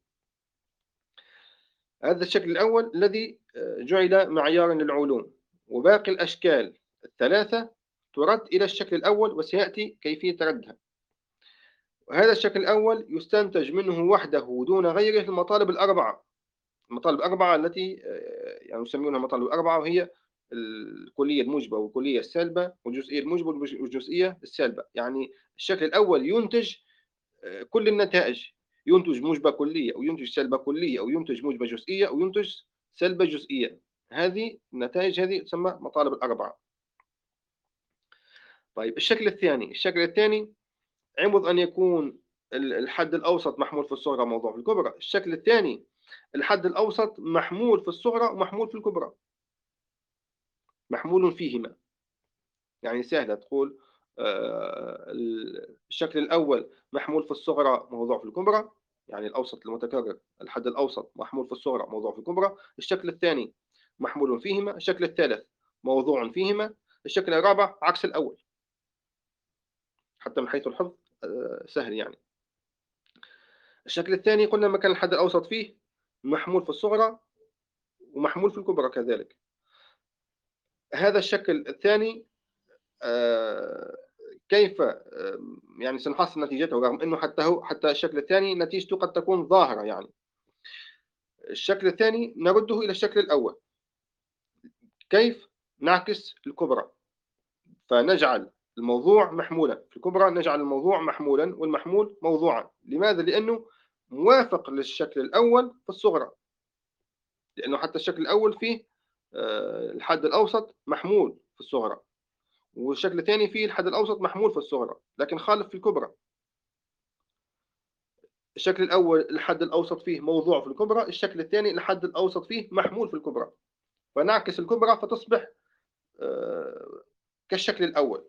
هذا الشكل الأول الذي جعل معيارا للعلوم، وباقي الأشكال الثلاثة ترد إلى الشكل الأول وسيأتي كيفية ردها. وهذا الشكل الأول يستنتج منه وحده دون غيره المطالب الأربعة. المطالب الأربعة التي يعني يسمونها المطالب الأربعة، وهي الكلية الموجبة والكلية السالبة والجزئية الموجبة والجزئية السالبة. يعني الشكل الأول ينتج كل النتائج، ينتج موجبة كلية أو ينتج سلبة كلية أو ينتج موجبة جزئية أو ينتج سلبة جزئية. هذه النتائج هذه تسمى مطالب الأربعة. طيب الشكل الثاني عوض أن يكون الحد الأوسط محمول في الصغرى موضوع في الكبرى، الشكل الثاني الحد الأوسط محمول في الصغرى ومحمول في الكبرى، محمول فيهما. يعني سهلة تقول الشكل الأول محمول في الصغرى موضوع في الكبرى، يعني الأوسط المتكرر الحد الأوسط محمول في الصغرى موضوع في الكبرى. الشكل الثاني محمول فيهما. الشكل الثالث موضوع فيهما. الشكل الرابع عكس الأول، حتى من حيث الحفظ سهل يعني. الشكل الثاني قلنا ما كان الحد الأوسط فيه محمول في الصغرى ومحمول في الكبرى كذلك. هذا الشكل الثاني كيف يعني سنحصل نتيجته، رغم أنه حتى الشكل الثاني نتيجته قد تكون ظاهرة يعني. الشكل الثاني نرده إلى الشكل الأول. كيف نعكس الكبرى؟ فنجعل الموضوع محمولا في الكبرى، نجعل الموضوع محمولا والمحمول موضوعا. لماذا؟ لأنه موافق للشكل الأول في الصغرى، لأنه حتى الشكل الأول فيه الحد الأوسط محمول في الصغرى، والشكل الثاني فيه الحد الأوسط محمول في الصغرى لكن خالف في الكبرى. الشكل الأول الحد الأوسط فيه موضوع في الكبرى، الشكل الثاني الحد الأوسط فيه محمول في الكبرى، فنعكس الكبرى فتصبح كالشكل الأول.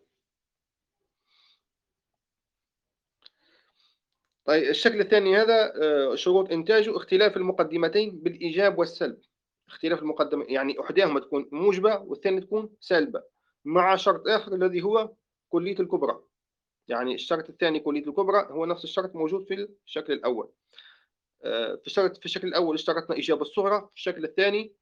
طيب الشكل الثاني هذا شروط إنتاجه اختلاف المقدمتين بالإيجاب والسلب. اختلاف المقدمة يعني إحداهما تكون موجبة والثانية تكون سالبة، مع شرط آخر الذي هو كلية الكبرى. يعني الشرط الثاني كلية الكبرى هو نفس الشرط موجود في الشكل الأول. في الشكل الأول اشترطنا إيجاب الصغرى، في الشكل الثاني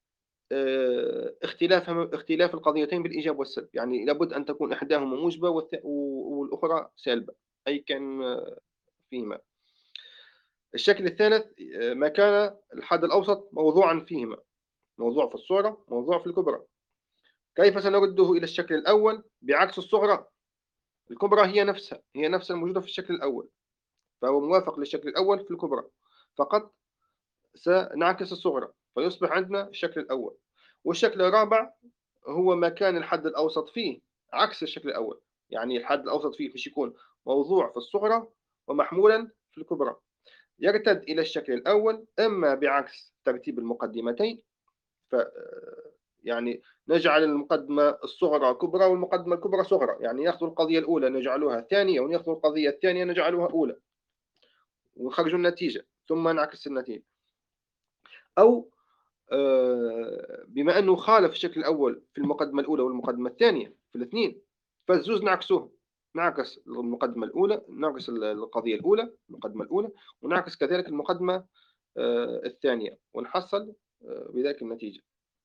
اختلاف القضيتين بالإيجاب والسلب، يعني لابد أن تكون إحداهما موجبة والأخرى سالبة أي كان فيهما. الشكل الثالث ما كان الحد الأوسط موضوعا فيهما، موضوع في الصغرى موضوع في الكبرى. كيف سنرده إلى الشكل الأول بعكس الصغرى؟ الكبرى هي نفسها الموجودة في الشكل الأول، فهو موافق للشكل الأول في الكبرى، فقط سنعكس الصغرى فيصبح عندنا الشكل الأول. والشكل الرابع هو ما كان الحد الأوسط فيه عكس الشكل الأول، يعني الحد الأوسط فيه مش يكون موضوع في الصغرى ومحمولا في الكبرى، يرتد إلى الشكل الأول إما بعكس ترتيب المقدمتين، ف يعني نجعل المقدمة الصغرى كبرى والمقدمة الكبرى صغرى، يعني ناخذ القضية الأولى نجعلها ثانية وناخذ القضية الثانية نجعلها أولى ونخرج النتيجة ثم نعكس النتيجة. أو بما أنه خالف الشكل الأول في المقدمة الأولى والمقدمة الثانية في الاثنين، فالزوز نعكسوه، نعكس المقدمة الأولى، نعكس القضية الأولى المقدمة الأولى، ونعكس كذلك المقدمة الثانية ونحصل بذلك النتيجة.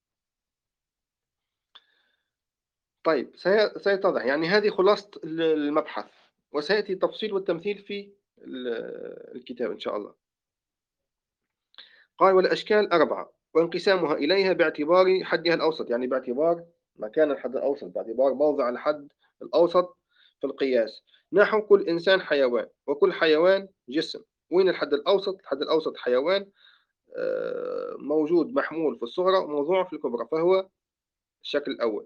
طيب سيتضح يعني هذه خلاصة المبحث، وسيأتي التفصيل والتمثيل في الكتاب إن شاء الله. قال والأشكال أربعة وانقسامها إليها باعتبار حدها الأوسط، يعني باعتبار مكان الحد الأوسط، باعتبار موضع الحد الأوسط في القياس. نحو كل إنسان حيوان وكل حيوان جسم. وين الحد الأوسط؟ الحد الأوسط حيوان موجود محمول في الصغرى وموضوع في الكبرى، فهو الشكل الأول.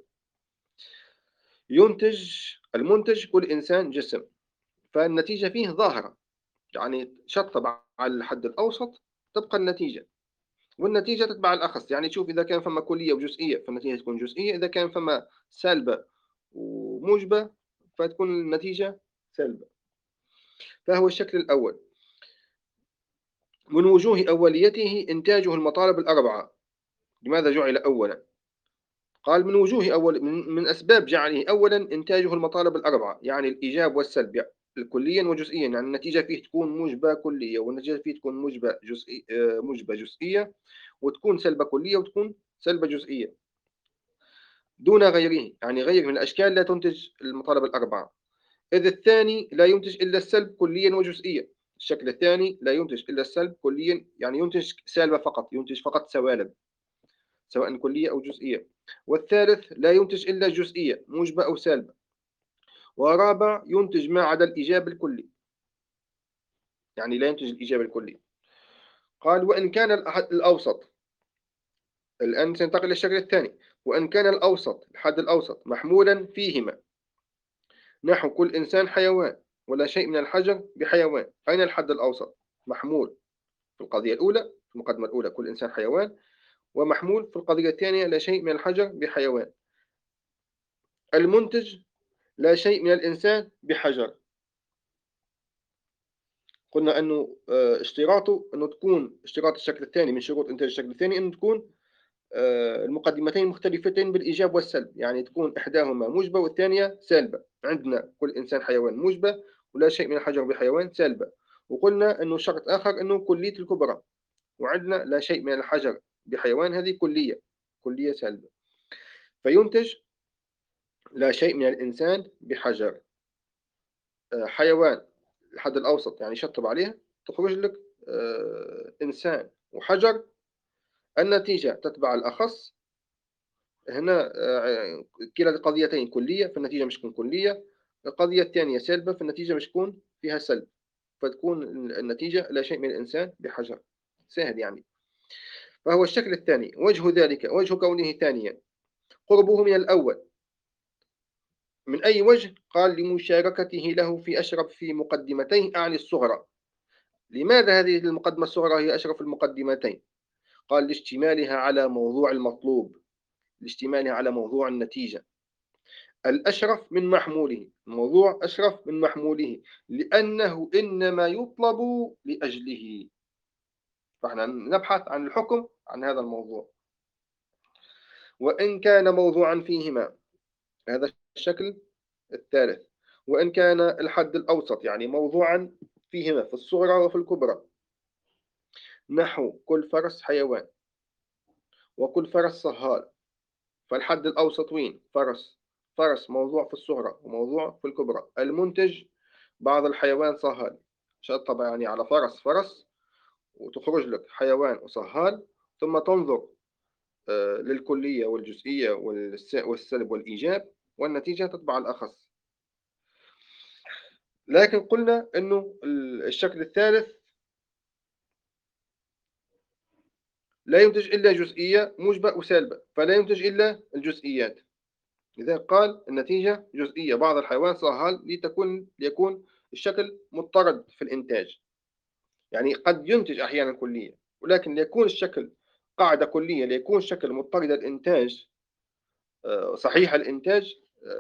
المنتج كل إنسان جسم، فالنتيجة فيه ظاهرة، يعني شطّب على الحد الأوسط تبقى النتيجة، والنتيجة تتبع الأخص، يعني تشوف إذا كان ثم كلية وجزئية فالنتيجة تكون جزئية، إذا كان ثم سالبة وموجبة فتكون النتيجة سالبة. فهو الشكل الأول. من وجوه أوليته إنتاجه المطالب الأربعة. لماذا جُعل أولًا؟ قال من وجوه من أسباب جعله أولًا إنتاجه المطالب الأربعة، يعني الإيجاب والسلب كليًا وجزئيًا، يعني النتيجة فيه تكون موجبة كلية، والنتيجة فيه تكون موجبة جزئية، وتكون سلبة كلية، وتكون سلبة جزئية، دون غيره، يعني غير من الأشكال لا تنتج المطالب الأربعة. إذ الثاني لا ينتج إلا السلب كليًا وجزئيًا. الشكل الثاني لا ينتج إلا السلب كليًا، يعني ينتج سالبة فقط، ينتج فقط سوالب، سواء كلية أو جزئية. والثالث لا ينتج إلا الجزئية موجبة أو سالبة. والرابع ينتج ما عدا الإيجاب الكلي، يعني لا ينتج الإيجاب الكلي. قال وإن كان الأوسط، الآن سننتقل للشكل الثاني. وإن كان الأوسط الحد الأوسط محمولا فيهما، نحو كل إنسان حيوان ولا شيء من الحجر بحيوان. أين الحد الأوسط؟ محمول في القضية الأولى، في المقدمة الأولى كل إنسان حيوان، ومحمول في القضية الثانية لا شيء من الحجر بحيوان. المنتج لا شيء من الإنسان بحجر. قلنا أنه اشتراطه أنه تكون اشتراط الشكل الثاني من شروط إنتاج الشكل الثاني أنه تكون المقدمتين مختلفتين بالإيجاب والسلب، يعني تكون إحداهما موجبة والثانية سالبة. عندنا كل إنسان حيوان موجبة، ولا شيء من الحجر بحيوان سالبة. وقلنا أنه شرط آخر أنه كلية الكبرى، وعندنا لا شيء من الحجر بحيوان، هذه كلية، كلية سالبة. فينتج لا شيء من الإنسان بحجر. حيوان الحد الأوسط يعني شطب عليها تخرج لك إنسان وحجر. النتيجة تتبع الأخص. هنا كلا القضيتين كلية فالنتيجة مش تكون كلية، القضية الثانية سالبة فالنتيجة مش تكون فيها سلب، فتكون النتيجة لا شيء من الإنسان بحجر. سهل يعني. فهو الشكل الثاني. وجه ذلك وجه كونه ثانيا قربه من الأول. من أي وجه؟ قال لمشاركته له في أشرف في مقدمتيه أعني الصغرى. لماذا هذه المقدمة الصغرى هي أشرف المقدمتين؟ قال لاشتمالها على موضوع المطلوب، لاشتمالها على موضوع النتيجة. الأشرف من محموله، الموضوع أشرف من محموله لأنه إنما يطلب لأجله. فإحنا نبحث عن الحكم عن هذا الموضوع. وإن كان موضوعا فيهما، هذا الشكل الثالث. وإن كان الحد الأوسط يعني موضوعا فيهما في الصغرى وفي الكبرى، نحو كل فرس حيوان وكل فرس صهال. فالحد الأوسط وين؟ فرس. فرس موضوع في الصغرى وموضوع في الكبرى. المنتج بعض الحيوان صهال، شطب يعني على فرس فرس وتخرج لك حيوان وصهال، ثم تنظر للكلية والجزئية والسلب والإيجاب، والنتيجة تتبع الأخص. لكن قلنا أنه الشكل الثالث لا ينتج إلا جزئية موجبة وسالبة، فلا ينتج إلا الجزئيات. لذلك قال النتيجة جزئية بعض الحيوان صهال ليكون الشكل مضطرد في الإنتاج، يعني قد ينتج أحيانا كلية، ولكن ليكون الشكل قاعدة كلية، ليكون الشكل مضطرد الإنتاج صحيح الإنتاج،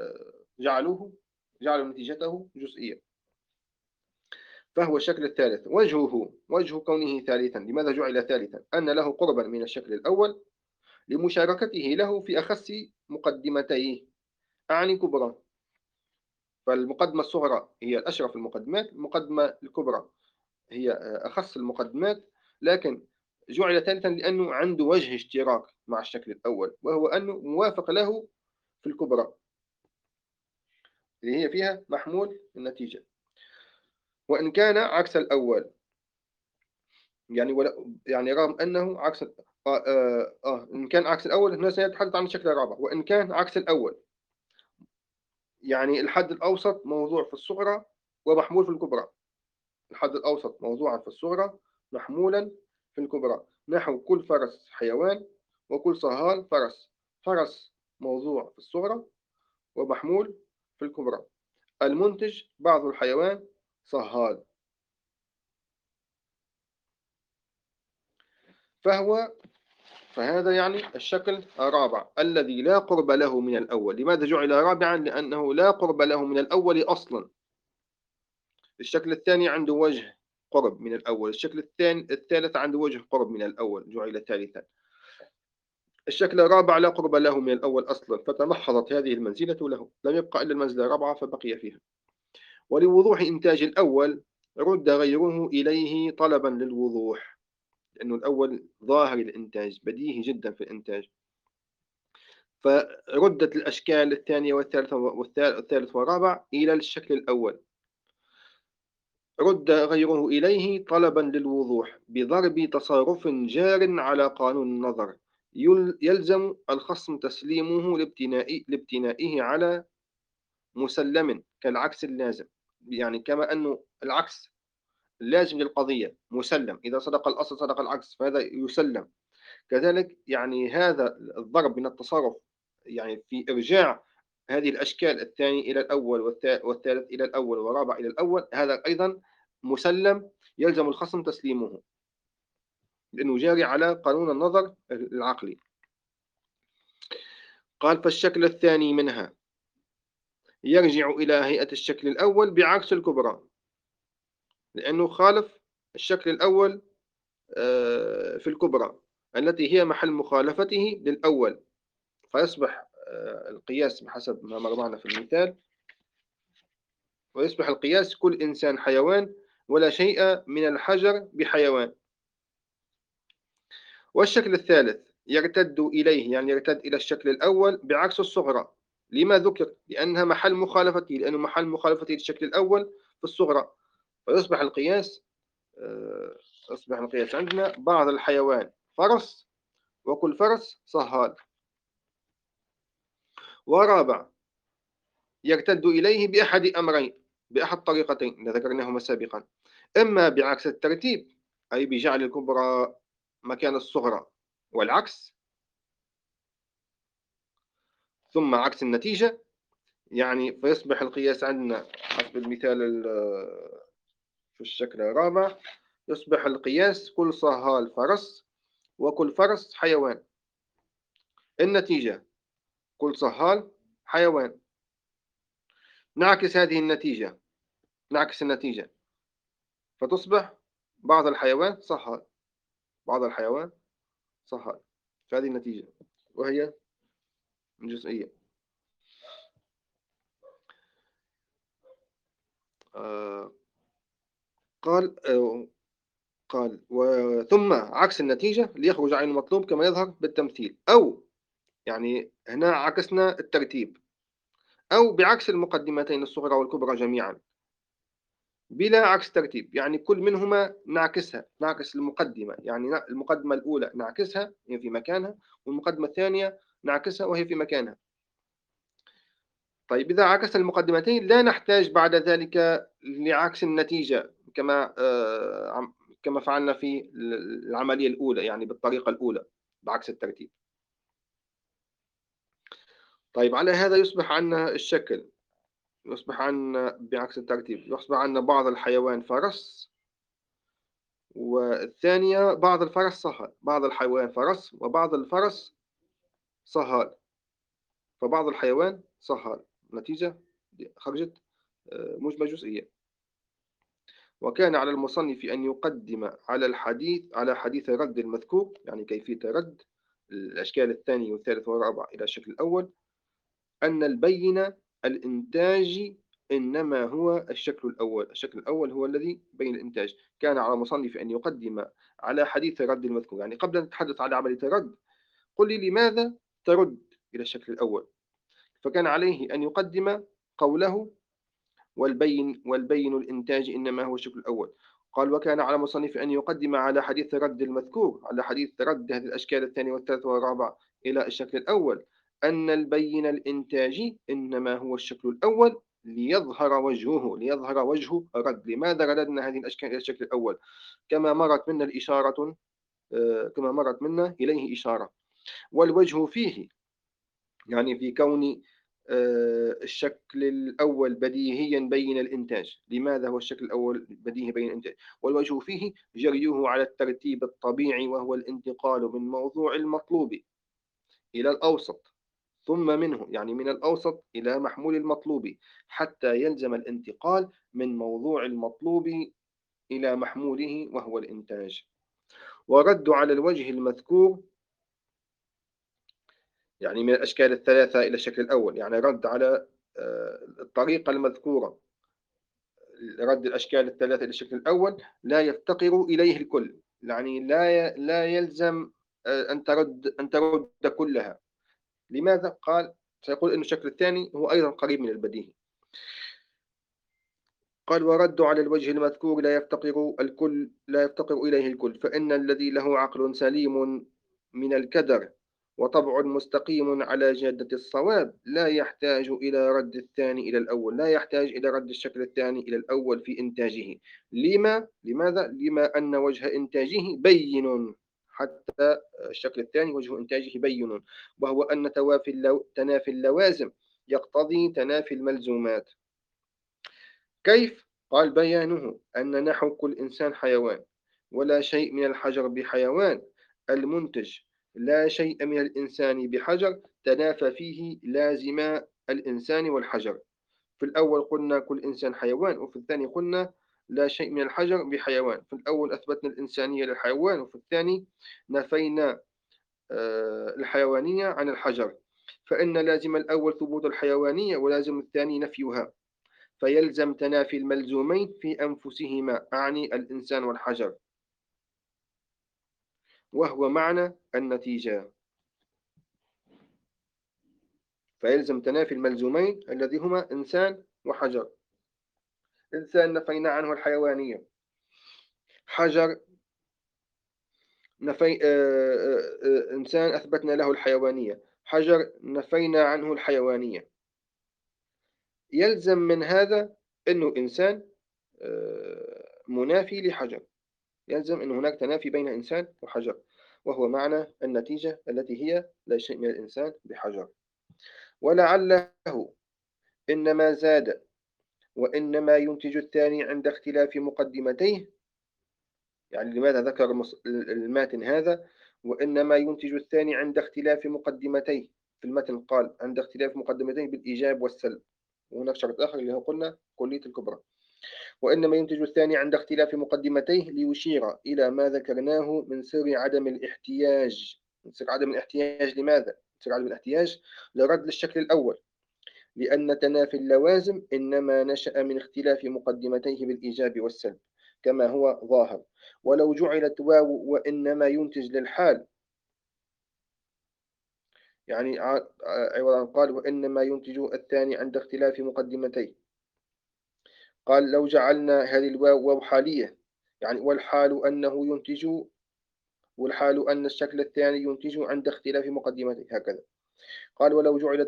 جعلوا نتيجته جزئية. فهو الشكل الثالث. وجه كونه ثالثا. لماذا جعل ثالثا؟ أن له قربا من الشكل الأول لمشاركته له في أخص مقدمتيه أعني كبرى. فالمقدمة الصغرى هي الأشرف المقدمات، المقدمة الكبرى هي أخص المقدمات، لكن جعل ثالثا لأنه عنده وجه اشتراك مع الشكل الأول، وهو أنه موافق له في الكبرى اللي هي فيها محمول النتيجة. وإن كان عكس الأول، يعني يعني رغم أنه عكس إن كان عكس الأول هنا سيتحدث عن الشكل الرابع. وإن كان عكس الأول يعني الحد الأوسط موضوع في الصغرى ومحمول في الكبرى. الحد الأوسط موضوعا في الصغرى محمولا في الكبرى، نحو كل فرس حيوان وكل صهال فرس. فرس موضوع في الصغرى ومحمول في الكبرى. المنتج بعض الحيوان صهال. فهو فهذا يعني الشكل الرابع الذي لا قرب له من الأول. لماذا جعل رابعا؟ لأنه لا قرب له من الأول أصلا. الشكل الثاني عنده وجه قرب من الأول، الشكل الثالث عنده وجه قرب من الأول جعل ثالثا. الشكل الرابع لا قرب له من الأول أصلا، فتمحضت هذه المنزلة له، لم يبقى إلا المنزلة الرابعة فبقي فيها. ولوضوح إنتاج الأول رد غيره إليه طلبا للوضوح، لأنه الأول ظاهر الإنتاج، بديهي جدا في الإنتاج، فردت الأشكال الثانية والثالثة والثالث والرابع إلى الشكل الأول. رد غيره إليه طلبا للوضوح بضرب تصارف جار على قانون النظر، يلزم الخصم تسليمه لابتنائه على مسلم كالعكس اللازم. يعني كما أنه العكس اللازم للقضية مسلم، إذا صدق الأصل صدق العكس فهذا يسلم. كذلك يعني هذا الضرب من التصرف يعني في إرجاع هذه الأشكال الثاني إلى الأول والثالث إلى الأول والرابع إلى الأول، هذا أيضا مسلم يلزم الخصم تسليمه لأنه جاري على قانون النظر العقلي. قال فالشكل الثاني منها يرجع إلى هيئة الشكل الأول بعكس الكبرى، لأنه خالف الشكل الأول في الكبرى التي هي محل مخالفته للأول، فيصبح القياس بحسب ما مر معنا في المثال، ويصبح القياس كل إنسان حيوان ولا شيء من الحجر بحيوان. والشكل الثالث يرتد إليه، يعني يرتد إلى الشكل الأول بعكس الصغرى. لما ذكر؟ لأنها محل مخالفته، لأنه محل مخالفته للشكل الأول في الصغرى، فيصبح القياس يصبح القياس عندنا بعض الحيوان فرس وكل فرس صهال. ورابع يرتد إليه بأحد أمرين، بأحد طريقتين ذكرناهما سابقا: إما بعكس الترتيب أي بجعل الكبرى مكان الصغرى والعكس، ثم عكس النتيجة، يعني فيصبح القياس عندنا حسب المثال في الشكل الرابع يصبح القياس كل صهال فرس وكل فرس حيوان. النتيجة كل صهال حيوان. نعكس هذه النتيجة، نعكس النتيجة فتصبح بعض الحيوان صهال، بعض الحيوان صهال. فهذه النتيجة وهي جزئية. آه قال ثم عكس النتيجة ليخرج عن المطلوب كما يظهر بالتمثيل، أو يعني هنا عكسنا الترتيب، أو بعكس المقدمتين الصغرى والكبرى جميعا بلا عكس ترتيب، يعني كل منهما نعكسها، نعكس المقدمة، يعني المقدمة الأولى نعكسها هي في مكانها، والمقدمة الثانية نعكسها وهي في مكانها. طيب إذا عكسنا المقدمتين لا نحتاج بعد ذلك لعكس النتيجة كما فعلنا في العملية الأولى، يعني بالطريقة الأولى بعكس الترتيب. طيب على هذا يصبح عندنا الشكل، يصبح عندنا بعكس الترتيب يصبح عندنا بعض الحيوان فرس، والثانية بعض الفرس صهل، بعض الحيوان فرس وبعض الفرس صهال، فبعض الحيوان صهال. النتيجة خرجت موجبة جزئية. وكان على المصنف أن يقدم على حديث رد المذكور، يعني كيفية رد الأشكال الثاني والثالث والرابع إلى الشكل الأول، أن البين الإنتاج إنما هو الشكل الأول. الشكل الأول هو الذي بين الإنتاج. كان على المصنف أن يقدم على حديث رد المذكور، يعني قبل أن نتحدث على عملية الرد قل لي لماذا ترد إلى الشكل الأول، فكان عليه أن يقدم قوله والبين الإنتاج إنما هو الشكل الأول. قال وكان على المصنف أن يقدم على حديث رد المذكور، على حديث رد هذه الأشكال الثانية والثالثة والرابعة إلى الشكل الأول، أن البين الإنتاجي إنما هو الشكل الأول ليظهر وجه الرد. لماذا رددنا هذه الأشكال إلى الشكل الأول؟ كما مرت منا الإشارة كما مرت منا إليه إشارة. والوجه فيه يعني في كون الشكل الأول بديهيًا بين الإنتاج. لماذا هو الشكل الأول بديهي بين الإنتاج؟ والوجه فيه جريه على الترتيب الطبيعي، وهو الانتقال من موضوع المطلوب إلى الأوسط، ثم منه يعني من الأوسط إلى محمول المطلوب، حتى يلزم الانتقال من موضوع المطلوب إلى محموله وهو الإنتاج. ورد على الوجه المذكور يعني من الأشكال الثلاثة إلى الشكل الأول، يعني رد على الطريقة المذكورة، رد الأشكال الثلاثة إلى الشكل الأول لا يفتقر إليه الكل، يعني لا يلزم أن ترد كلها. لماذا؟ قال سيقول أن الشكل الثاني هو أيضا قريب من البديهي. قال ورد على الوجه المذكور لا يفتقر إليه الكل، فإن الذي له عقل سليم من الكدر وطبع مستقيم على جادة الصواب لا يحتاج إلى رد الثاني إلى الأول، لا يحتاج إلى رد الشكل الثاني إلى الأول في إنتاجه. لماذا؟ لما أن وجه إنتاجه بين، حتى الشكل الثاني وجه إنتاجه بين، وهو أن تنافي اللوازم يقتضي تنافي الملزومات. كيف؟ قال بيانه أن نحو كل إنسان حيوان، ولا شيء من الحجر بحيوان. المنتج لا شيء من الإنسان بحجر، تنافى فيه لازم الإنسان والحجر. في الأول قلنا كل إنسان حيوان، وفي الثاني قلنا لا شيء من الحجر بحيوان. في الأول أثبتنا الإنسانية للحيوان، وفي الثاني نفينا الحيوانية عن الحجر. فإن لازم الأول ثبوت الحيوانية، ولازم الثاني نفيها، فيلزم تنافي الملزومين في أنفسهما، أعني الإنسان والحجر، وهو معنى النتيجة. فيلزم تنافي الملزومين الذي هما إنسان وحجر. إنسان نفينا عنه الحيوانية، حجر نفي إنسان أثبتنا له الحيوانية، حجر نفينا عنه الحيوانية. يلزم من هذا أنه إنسان منافي لحجر، يلزم أن هناك تنافي بين إنسان وحجر، وهو معنى النتيجة التي هي لا شيء من الإنسان بحجر. ولعله إنما زاد وإنما ينتج الثاني عند اختلاف مقدمتيه. يعني لماذا ذكر الماتن هذا وإنما ينتج الثاني عند اختلاف مقدمتيه؟ في المتن قال عند اختلاف مقدمتيه بالإيجاب والسلب، وهناك شرط آخر اللي هو قلنا كلية الكبرى. وإنما ينتج الثاني عند اختلاف مقدمتيه ليشير إلى ما ذكرناه من سر عدم الاحتياج. من سر عدم الاحتياج لماذا؟ سر عدم الاحتياج لرد للشكل الأول، لأن تنافي اللوازم إنما نشأ من اختلاف مقدمتيه بالإيجاب والسلب كما هو ظاهر. ولو جعلت واو وإنما ينتج للحال، يعني عوضا قال وإنما ينتج الثاني عند اختلاف مقدمتيه، قال لو جعلنا هذه الواو واو حالية، يعني والحال أنه ينتج، والحال أن الشكل الثاني ينتج عند اختلاف مقدمته هكذا. قال ولو جعلت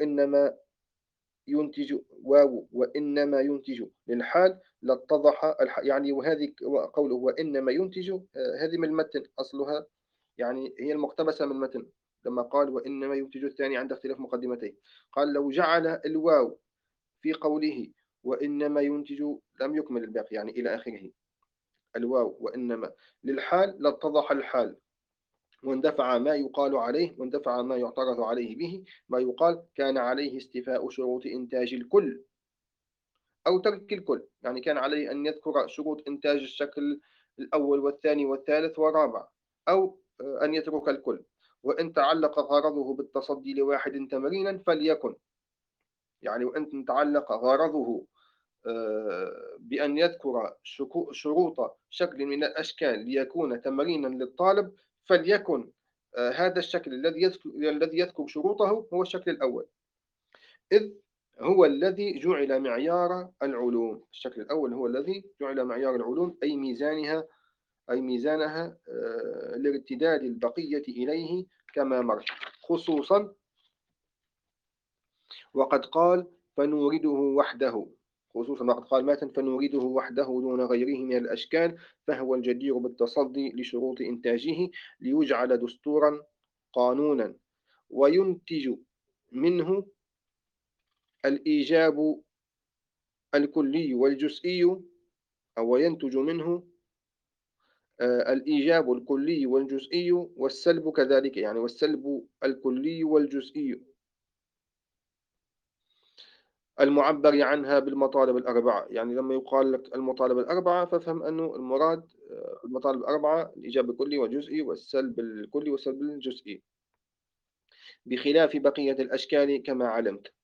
واو وإنما ينتج للحال لاتضح يعني وهذه قوله وإنما ينتج هذه من المتن أصلها، يعني هي المقتبسة من المتن لما قال وإنما ينتج الثاني عند اختلاف مقدمتيه. قال لو جعل الواو في قوله وإنما ينتج لم يكمل الباقي يعني إلى آخره، الواو وإنما للحال لاتضح الحال، واندفع ما يعترض عليه به، ما يقال كان عليه استيفاء شروط إنتاج الكل أو ترك الكل، يعني كان عليه أن يذكر شروط إنتاج الشكل الأول والثاني والثالث والرابع، أو أن يترك الكل. وإن تعلق غرضه بالتصدي لواحد تمرينا فليكن، يعني وإن تعلق غرضه بأن يذكر شروط شكل من الأشكال ليكون تمرينا للطالب، فليكن هذا الشكل الذي يذكر شروطه هو الشكل الأول، إذ هو الذي جعل معيار العلوم. الشكل الأول هو الذي جعل معيار العلوم، أي ميزانها لارتداد البقية إليه كما مر. خصوصا وقد قال فنورده وحده، خصوصا وقد قال ماتن فنورده وحده دون غيره من الأشكال، فهو الجدير بالتصدي لشروط إنتاجه ليجعل دستورا قانونا وينتج منه الإيجاب الكلي والجزئي، أو ينتج منه الإيجاب الكلي والجزئي، والسلب كذلك، يعني والسلب الكلي والجزئي، المعبر عنها بالمطالب الأربعة. يعني لما يقال لك المطالب الأربعة فافهم أنه المراد المطالب الأربعة: الإيجاب الكلي والجزئي والسلب الكلي والسلب الجزئي، بخلاف بقية الأشكال كما علمت.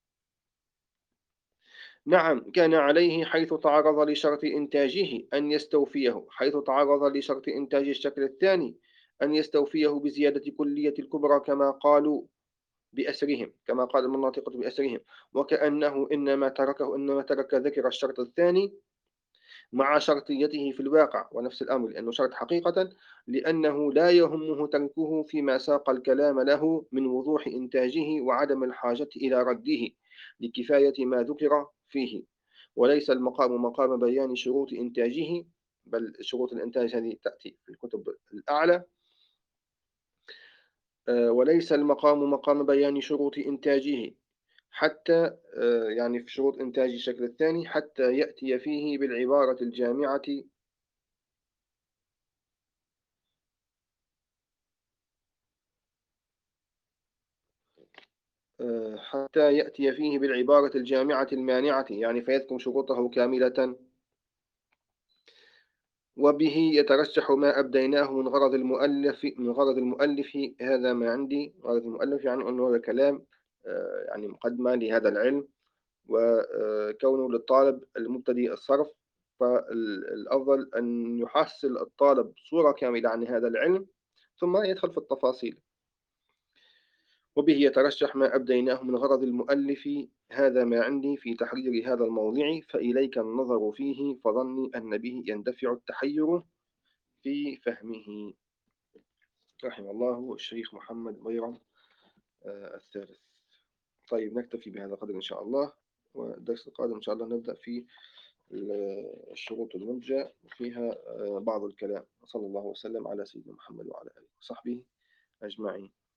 نعم، كان عليه حيث تعرض لشرط إنتاجه أن يستوفيه، حيث تعرض لشرط إنتاج الشكل الثاني أن يستوفيه بزيادة كلية الكبرى، كما قالوا بأسرهم، كما قال المناطق بأسرهم. وكأنه إنما ترك ذكر الشرط الثاني مع شرطيته في الواقع، ونفس الأمر لأنه شرط حقيقة، لأنه لا يهمه تركه فيما ساق الكلام له من وضوح إنتاجه وعدم الحاجة إلى رده لكفاية ما ذكر فيه. وليس المقام مقام بيان شروط إنتاجه، بل شروط الإنتاج هذه تأتي في الكتب الأعلى. وليس المقام مقام بيان شروط إنتاجه حتى يعني في شروط إنتاج الشكل الثاني حتى يأتي فيه بالعبارة الجامعة حتى يأتي فيه بالعبارة الجامعة المانعة، يعني فيذكر شروطه كاملة. وبه يترشح ما أبديناه من غرض المؤلف هذا ما عندي. غرض المؤلف يعني أنه هذا كلام يعني مقدمة لهذا العلم، وكونه للطالب المبتدئ الصرف، فالأفضل أن يحصل الطالب صورة كاملة عن هذا العلم ثم يدخل في التفاصيل. وبه يترشح ما أبديناه من غرض المؤلف هذا ما عندي في تحرير هذا الموضوع، فإليك النظر فيه، فظني أن به يندفع التحير في فهمه. رحم الله الشيخ محمد بيرم الثالث. طيب، نكتفي بهذا القدر إن شاء الله، والدرس القادم إن شاء الله نبدأ في الشروط المنجى وفيها بعض الكلام. صلى الله وسلم على سيدنا محمد وعلى آله وصحبه أجمعين.